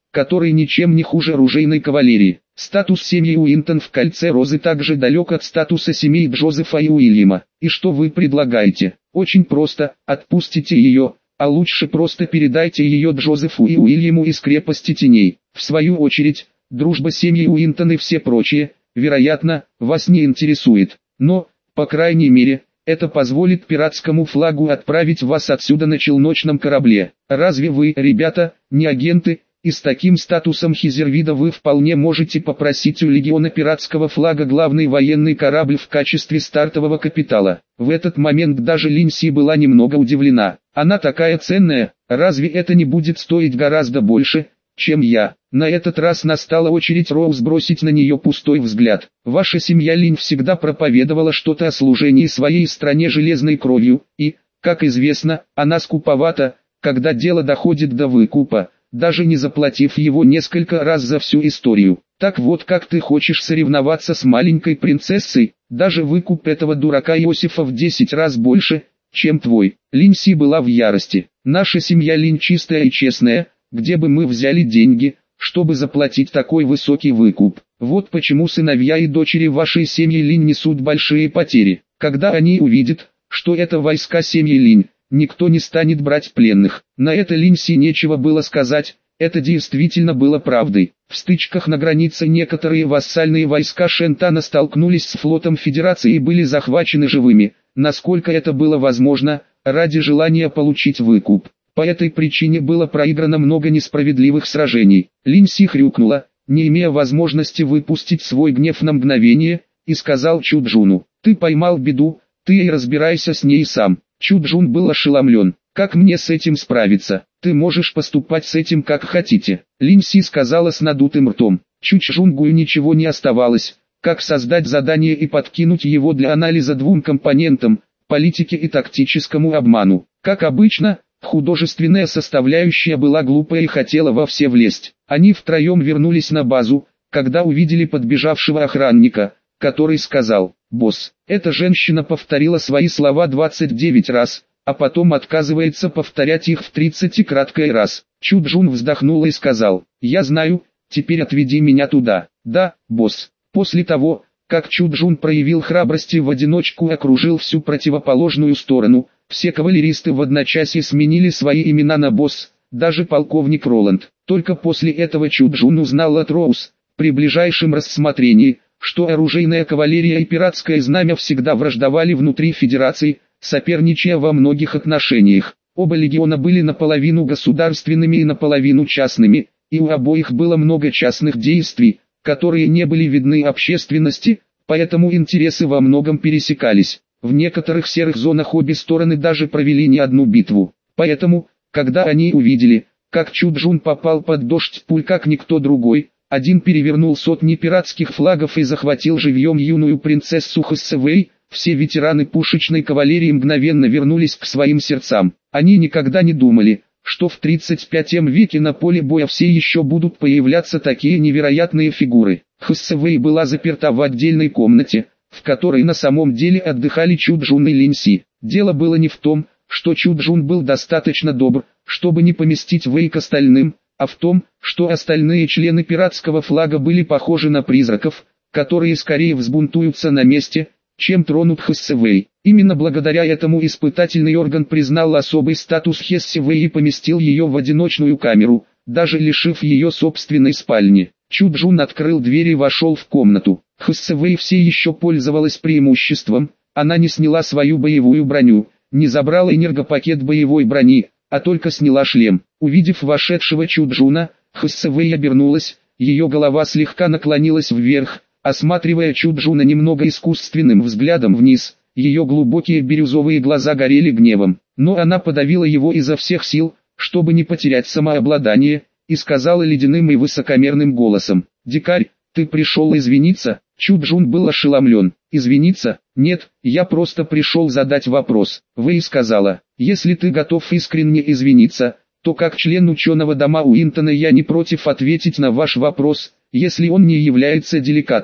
Speaker 1: который ничем не хуже оружейной кавалерии. Статус семьи Уинтон в Кольце Розы также далек от статуса семей Джозефа и Уильяма. И что вы предлагаете? Очень просто, отпустите ее, а лучше просто передайте ее Джозефу и Уильяму из крепости теней. В свою очередь, дружба семьи Уинтон и все прочее, вероятно, вас не интересует. Но, по крайней мере, это позволит пиратскому флагу отправить вас отсюда на челночном корабле. Разве вы, ребята, не агенты? И с таким статусом Хизервида вы вполне можете попросить у легиона пиратского флага главный военный корабль в качестве стартового капитала. В этот момент даже Линси была немного удивлена. Она такая ценная, разве это не будет стоить гораздо больше, чем я? На этот раз настала очередь Роуз бросить на нее пустой взгляд. Ваша семья Линь всегда проповедовала что-то о служении своей стране железной кровью, и, как известно, она скуповата, когда дело доходит до выкупа, даже не заплатив его несколько раз за всю историю. Так вот, как ты хочешь соревноваться с маленькой принцессой, даже выкуп этого дурака Иосифа в десять раз больше, чем твой. Линси была в ярости. Наша семья Линь чистая и честная, где бы мы взяли деньги, чтобы заплатить такой высокий выкуп? Вот почему сыновья и дочери вашей семьи Линь несут большие потери. Когда они увидят, что это войска семьи Линь, никто не станет брать пленных. На это Линси нечего было сказать, это действительно было правдой. В стычках на границе некоторые вассальные войска Шентана столкнулись с флотом Федерации и были захвачены живыми, насколько это было возможно, ради желания получить выкуп. По этой причине было проиграно много несправедливых сражений. Линси хрюкнула, не имея возможности выпустить свой гнев на мгновение, и сказал Чуджуну: «Ты поймал беду, ты и разбирайся с ней сам». Чуджун был ошеломлен. «Как мне с этим справиться? Ты можешь поступать с этим как хотите», Линси сказала с надутым ртом. Чуджунгу ничего не оставалось, как создать задание и подкинуть его для анализа двум компонентам – политике и тактическому обману. Как обычно, художественная составляющая была глупая и хотела во все влезть. Они втроем вернулись на базу, когда увидели подбежавшего охранника, который сказал: «Босс, эта женщина повторила свои слова двадцать девять раз, а потом отказывается повторять их в тридцать краткий раз». Чуджун вздохнула и сказал: «Я знаю, теперь отведи меня туда». «Да, босс». После того, как Чуджун проявил храбрость и в одиночку окружил всю противоположную сторону, все кавалеристы в одночасье сменили свои имена на «босс», даже полковник Роланд. Только после этого Чуджун узнал от Роуз, при ближайшем рассмотрении, что оружейная кавалерия и пиратское знамя всегда враждовали внутри Федерации, соперничая во многих отношениях. Оба легиона были наполовину государственными и наполовину частными, и у обоих было много частных действий, которые не были видны общественности, поэтому интересы во многом пересекались. В некоторых серых зонах обе стороны даже провели не одну битву. Поэтому, когда они увидели, как Чуджун попал под дождь пуль как никто другой, один перевернул сотни пиратских флагов и захватил живьем юную принцессу Хоссевей, все ветераны пушечной кавалерии мгновенно вернулись к своим сердцам. Они никогда не думали, что в тридцать пятом веке на поле боя все еще будут появляться такие невероятные фигуры. Хоссевей была заперта в отдельной комнате, в которой на самом деле отдыхали Чуджун и Линси. Дело было не в том, что Чуджун был достаточно добр, чтобы не поместить Вэй к остальным, а в том, что остальные члены пиратского флага были похожи на призраков, которые скорее взбунтуются на месте, чем тронут Хоссевей. Именно благодаря этому испытательный орган признал особый статус Хоссевей и поместил ее в одиночную камеру, даже лишив ее собственной спальни. Чуджун открыл дверь и вошел в комнату. Хоссевей все еще пользовалась преимуществом, она не сняла свою боевую броню, не забрала энергопакет боевой брони, а только сняла шлем. Увидев вошедшего Чуджуна, Хоссевей обернулась, ее голова слегка наклонилась вверх, осматривая Чуджуна немного искусственным взглядом вниз. Ее глубокие бирюзовые глаза горели гневом, но она подавила его изо всех сил, чтобы не потерять самообладание, и сказала ледяным и высокомерным голосом: «Дикарь, ты пришел извиниться?» Чуджун был ошеломлен. «Извиниться? Нет, я просто пришел задать вопрос». Вэй сказала: «Если ты готов искренне извиниться, то как член ученого дома Уинтона я не против ответить на ваш вопрос, если он не является деликатным».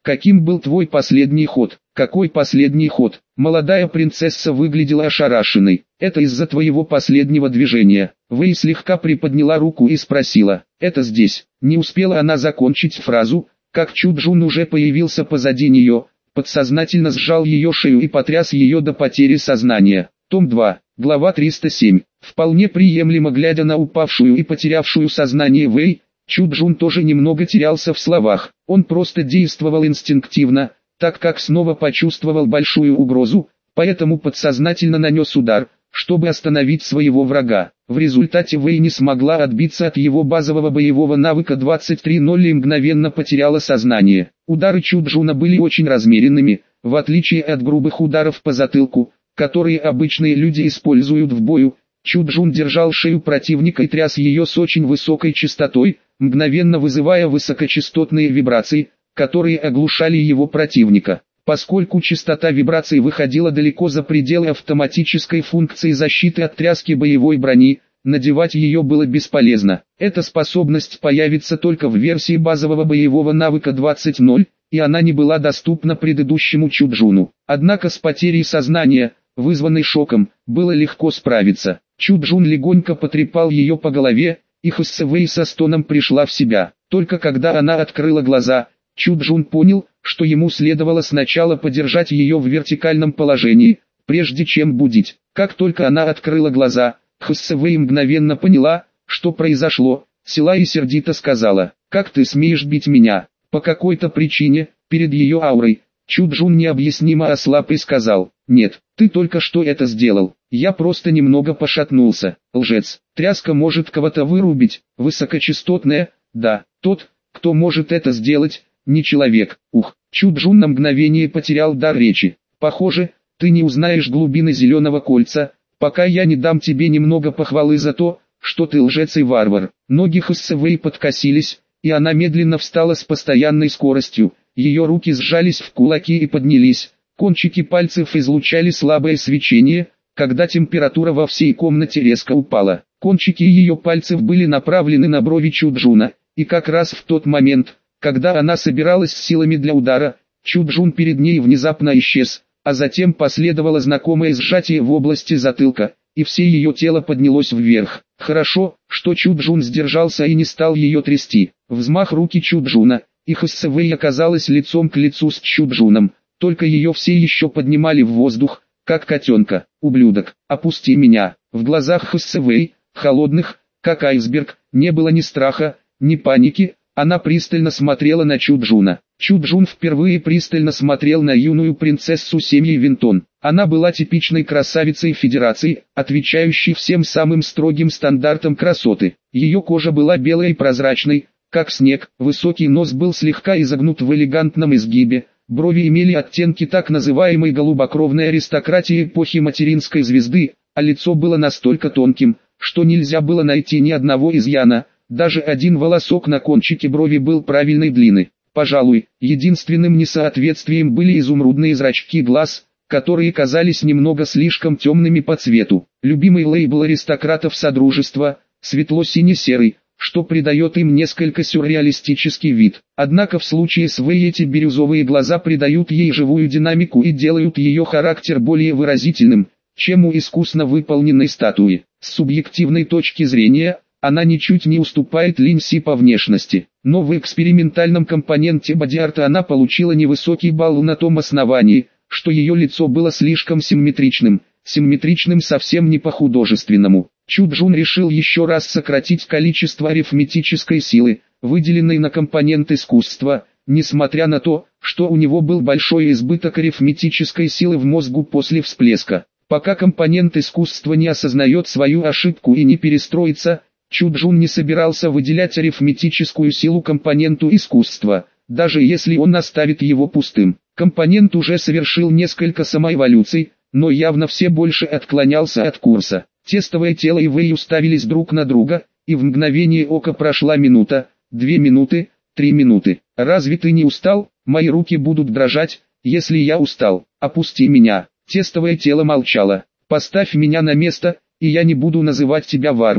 Speaker 1: каким был твой последний ход? Какой последний ход? Молодая принцесса выглядела ошарашенной. Это из-за твоего последнего движения. Вэй слегка приподняла руку и спросила. Это здесь. Не успела она закончить фразу, как Чуджун уже появился позади нее, подсознательно сжал ее шею и потряс ее до потери сознания. Том два, глава триста семь. Вполне приемлемо глядя на упавшую и потерявшую сознание Вэй, Чуджун тоже немного терялся в словах. Он просто действовал инстинктивно, так как снова почувствовал большую угрозу, поэтому подсознательно нанес удар, чтобы остановить своего врага. В результате Вэй не смогла отбиться от его базового боевого навыка двадцать три ноль и мгновенно потеряла сознание. Удары Чуджуна были очень размеренными, в отличие от грубых ударов по затылку, которые обычные люди используют в бою. Чуджун держал шею противника и тряс ее с очень высокой частотой, мгновенно вызывая высокочастотные вибрации, которые оглушали его противника. Поскольку частота вибраций выходила далеко за пределы автоматической функции защиты от тряски боевой брони, надевать ее было бесполезно. Эта способность появится только в версии базового боевого навыка двадцать ноль, и она не была доступна предыдущему Чуджуну. Однако с потерей сознания, вызванной шоком, было легко справиться. Чуджун легонько потрепал ее по голове, и Хэсэвэй со стоном пришла в себя. Только когда она открыла глаза, Чуджун понял, что ему следовало сначала подержать ее в вертикальном положении, прежде чем будить. Как только она открыла глаза, Хэсэвэй мгновенно поняла, что произошло, села и сердито сказала: «Как ты смеешь бить меня?» По какой-то причине, перед ее аурой, Чуджун необъяснимо ослаб и сказал: «Нет, ты только что это сделал, я просто немного пошатнулся». Лжец. Тряска может кого-то вырубить, высокочастотная, да, тот, кто может это сделать, не человек. Ух, Чуджун на мгновение потерял дар речи. Похоже, ты не узнаешь глубины зеленого кольца, пока я не дам тебе немного похвалы за то, что ты лжец и варвар. Ноги Хэсэвэй подкосились, и она медленно встала с постоянной скоростью. Ее руки сжались в кулаки и поднялись. Кончики пальцев излучали слабое свечение, когда температура во всей комнате резко упала. Кончики ее пальцев были направлены на брови Чуджуна, и как раз в тот момент, когда она собиралась с силами для удара, Чуджун перед ней внезапно исчез, а затем последовало знакомое сжатие в области затылка, и все ее тело поднялось вверх. Хорошо, что Чуджун сдержался и не стал ее трясти. Взмах руки Чуджуна, и Хэсэвэй оказалась лицом к лицу с Чуджуном, только ее все еще поднимали в воздух, как котенка. «Ублюдок, опусти меня!» В глазах Хэсэвэй, холодных, как айсберг, не было ни страха, ни паники. Она пристально смотрела на Чуджуна. Чуджун впервые пристально смотрел на юную принцессу семьи Винтон. Она была типичной красавицей Федерации, отвечающей всем самым строгим стандартам красоты. Ее кожа была белой и прозрачной, как снег, высокий нос был слегка изогнут в элегантном изгибе, брови имели оттенки так называемой голубокровной аристократии эпохи материнской звезды, а лицо было настолько тонким, что нельзя было найти ни одного изъяна. Даже один волосок на кончике брови был правильной длины. Пожалуй, единственным несоответствием были изумрудные зрачки глаз, которые казались немного слишком темными по цвету. Любимый лейбл аристократов Содружества, светло-сине-серый, что придает им несколько сюрреалистический вид. Однако в случае с Вэй эти бирюзовые глаза придают ей живую динамику и делают ее характер более выразительным, чем у искусно выполненной статуи. С субъективной точки зрения, она ничуть не уступает Линси по внешности, но в экспериментальном компоненте бодиарта она получила невысокий балл на том основании, что ее лицо было слишком симметричным, симметричным совсем не по-художественному. Чуджун решил еще раз сократить количество арифметической силы, выделенной на компонент искусства, несмотря на то, что у него был большой избыток арифметической силы в мозгу после всплеска. Пока компонент искусства не осознает свою ошибку и не перестроится, Чуджун не собирался выделять арифметическую силу компоненту искусства, даже если он оставит его пустым. Компонент уже совершил несколько самоэволюций, но явно все больше отклонялся от курса. Тестовое тело и Вэй уставились друг на друга, и в мгновение ока прошла минута, две минуты, три минуты. «Разве ты не устал? Мои руки будут дрожать, если я устал. Опусти меня». Тестовое тело молчало. «Поставь меня на место, и я не буду называть тебя варваром».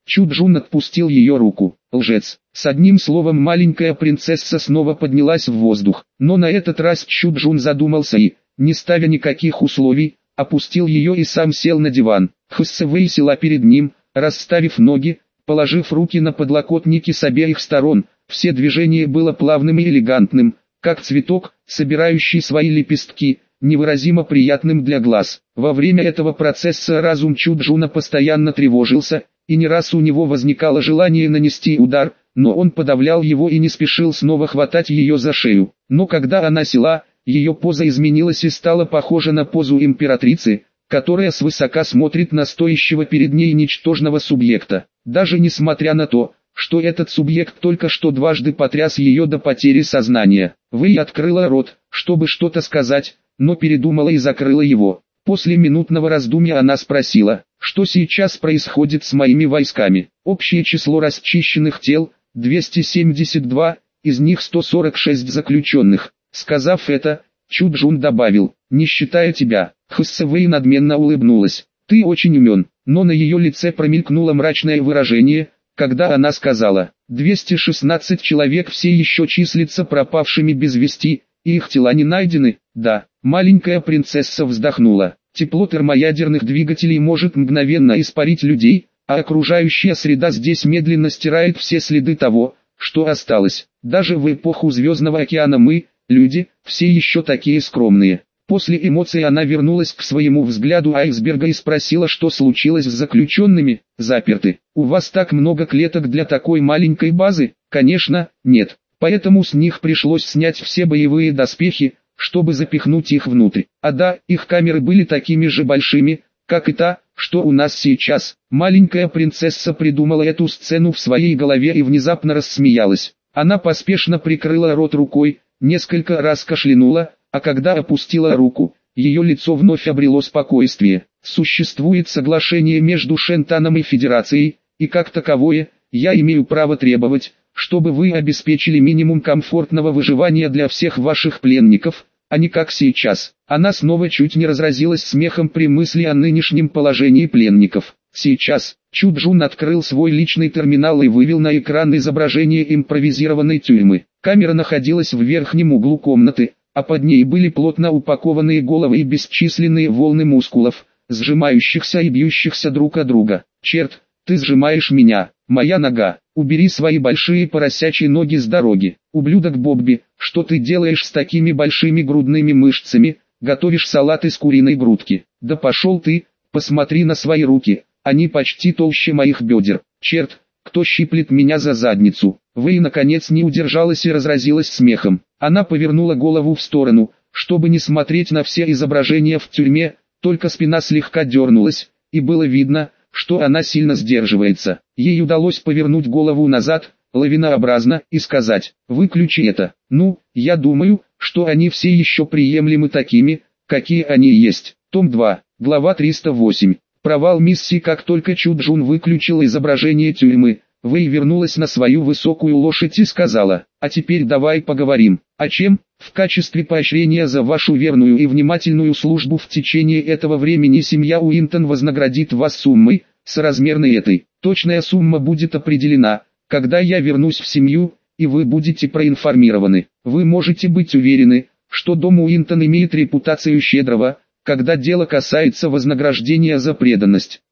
Speaker 1: Чу Джун отпустил ее руку. Лжец. С одним словом, маленькая принцесса снова поднялась в воздух. Но на этот раз Чу Джун задумался и, не ставя никаких условий, опустил ее и сам сел на диван. Хэсэвэй села перед ним, расставив ноги, положив руки на подлокотники с обеих сторон. Все движения было плавным и элегантным, как цветок, собирающий свои лепестки, невыразимо приятным для глаз. Во время этого процесса разум Чу Джуна постоянно тревожился, и не раз у него возникало желание нанести удар, но он подавлял его и не спешил снова хватать ее за шею. Но когда она села, ее поза изменилась и стала похожа на позу императрицы, которая свысока смотрит на стоящего перед ней ничтожного субъекта. Даже несмотря на то, что этот субъект только что дважды потряс ее до потери сознания. Вэй открыла рот, чтобы что-то сказать, но передумала и закрыла его. После минутного раздумья она спросила, что сейчас происходит с моими войсками. Общее число расчищенных тел – двести семьдесят два, из них сто сорок шесть заключенных. Сказав это, Чу Джун добавил, не считая тебя. Хэсэвэй надменно улыбнулась. Ты очень умен, но на ее лице промелькнуло мрачное выражение, когда она сказала, двести шестнадцать человек все еще числятся пропавшими без вести, и их тела не найдены. Да, маленькая принцесса вздохнула. Тепло термоядерных двигателей может мгновенно испарить людей, а окружающая среда здесь медленно стирает все следы того, что осталось. Даже в эпоху Звездного океана мы, люди, все еще такие скромные. После эмоций она вернулась к своему взгляду айсберга и спросила, что случилось с заключенными. Заперты. У вас так много клеток для такой маленькой базы? Конечно, нет. Поэтому с них пришлось снять все боевые доспехи, чтобы запихнуть их внутрь. А да, их камеры были такими же большими, как и та, что у нас сейчас. Маленькая принцесса придумала эту сцену в своей голове и внезапно рассмеялась. Она поспешно прикрыла рот рукой, несколько раз кашлянула, а когда опустила руку, ее лицо вновь обрело спокойствие. Существует соглашение между Шентаном и Федерацией, и как таковое, я имею право требовать, чтобы вы обеспечили минимум комфортного выживания для всех ваших пленников, а не как сейчас. Она снова чуть не разразилась смехом при мысли о нынешнем положении пленников. Сейчас, Чу Джун открыл свой личный терминал и вывел на экран изображение импровизированной тюрьмы. Камера находилась в верхнем углу комнаты, а под ней были плотно упакованные головы и бесчисленные волны мускулов, сжимающихся и бьющихся друг о друга. «Черт, ты сжимаешь меня, моя нога, убери свои большие поросячьи ноги с дороги. Ублюдок Бобби, что ты делаешь с такими большими грудными мышцами, готовишь салат из куриной грудки? Да пошел ты, посмотри на свои руки, они почти толще моих бедер. Черт, кто щиплет меня за задницу?» Вэй наконец не удержалась и разразилась смехом. Она повернула голову в сторону, чтобы не смотреть на все изображения в тюрьме, только спина слегка дернулась, и было видно, что она сильно сдерживается. Ей удалось повернуть голову назад, лавинообразно, и сказать, «Выключи это». Ну, я думаю, что они все еще приемлемы такими, какие они есть. Том два, глава триста восемь. Провал миссии. Как только Чу Джун выключил изображение тюрьмы, Вэй вернулась на свою высокую лошадь и сказала, «А теперь давай поговорим. О чем? В качестве поощрения за вашу верную и внимательную службу в течение этого времени семья Уинтон вознаградит вас суммой, соразмерной этой. Точная сумма будет определена, когда я вернусь в семью, и вы будете проинформированы. Вы можете быть уверены, что дом Уинтон имеет репутацию щедрого, когда дело касается вознаграждения за преданность».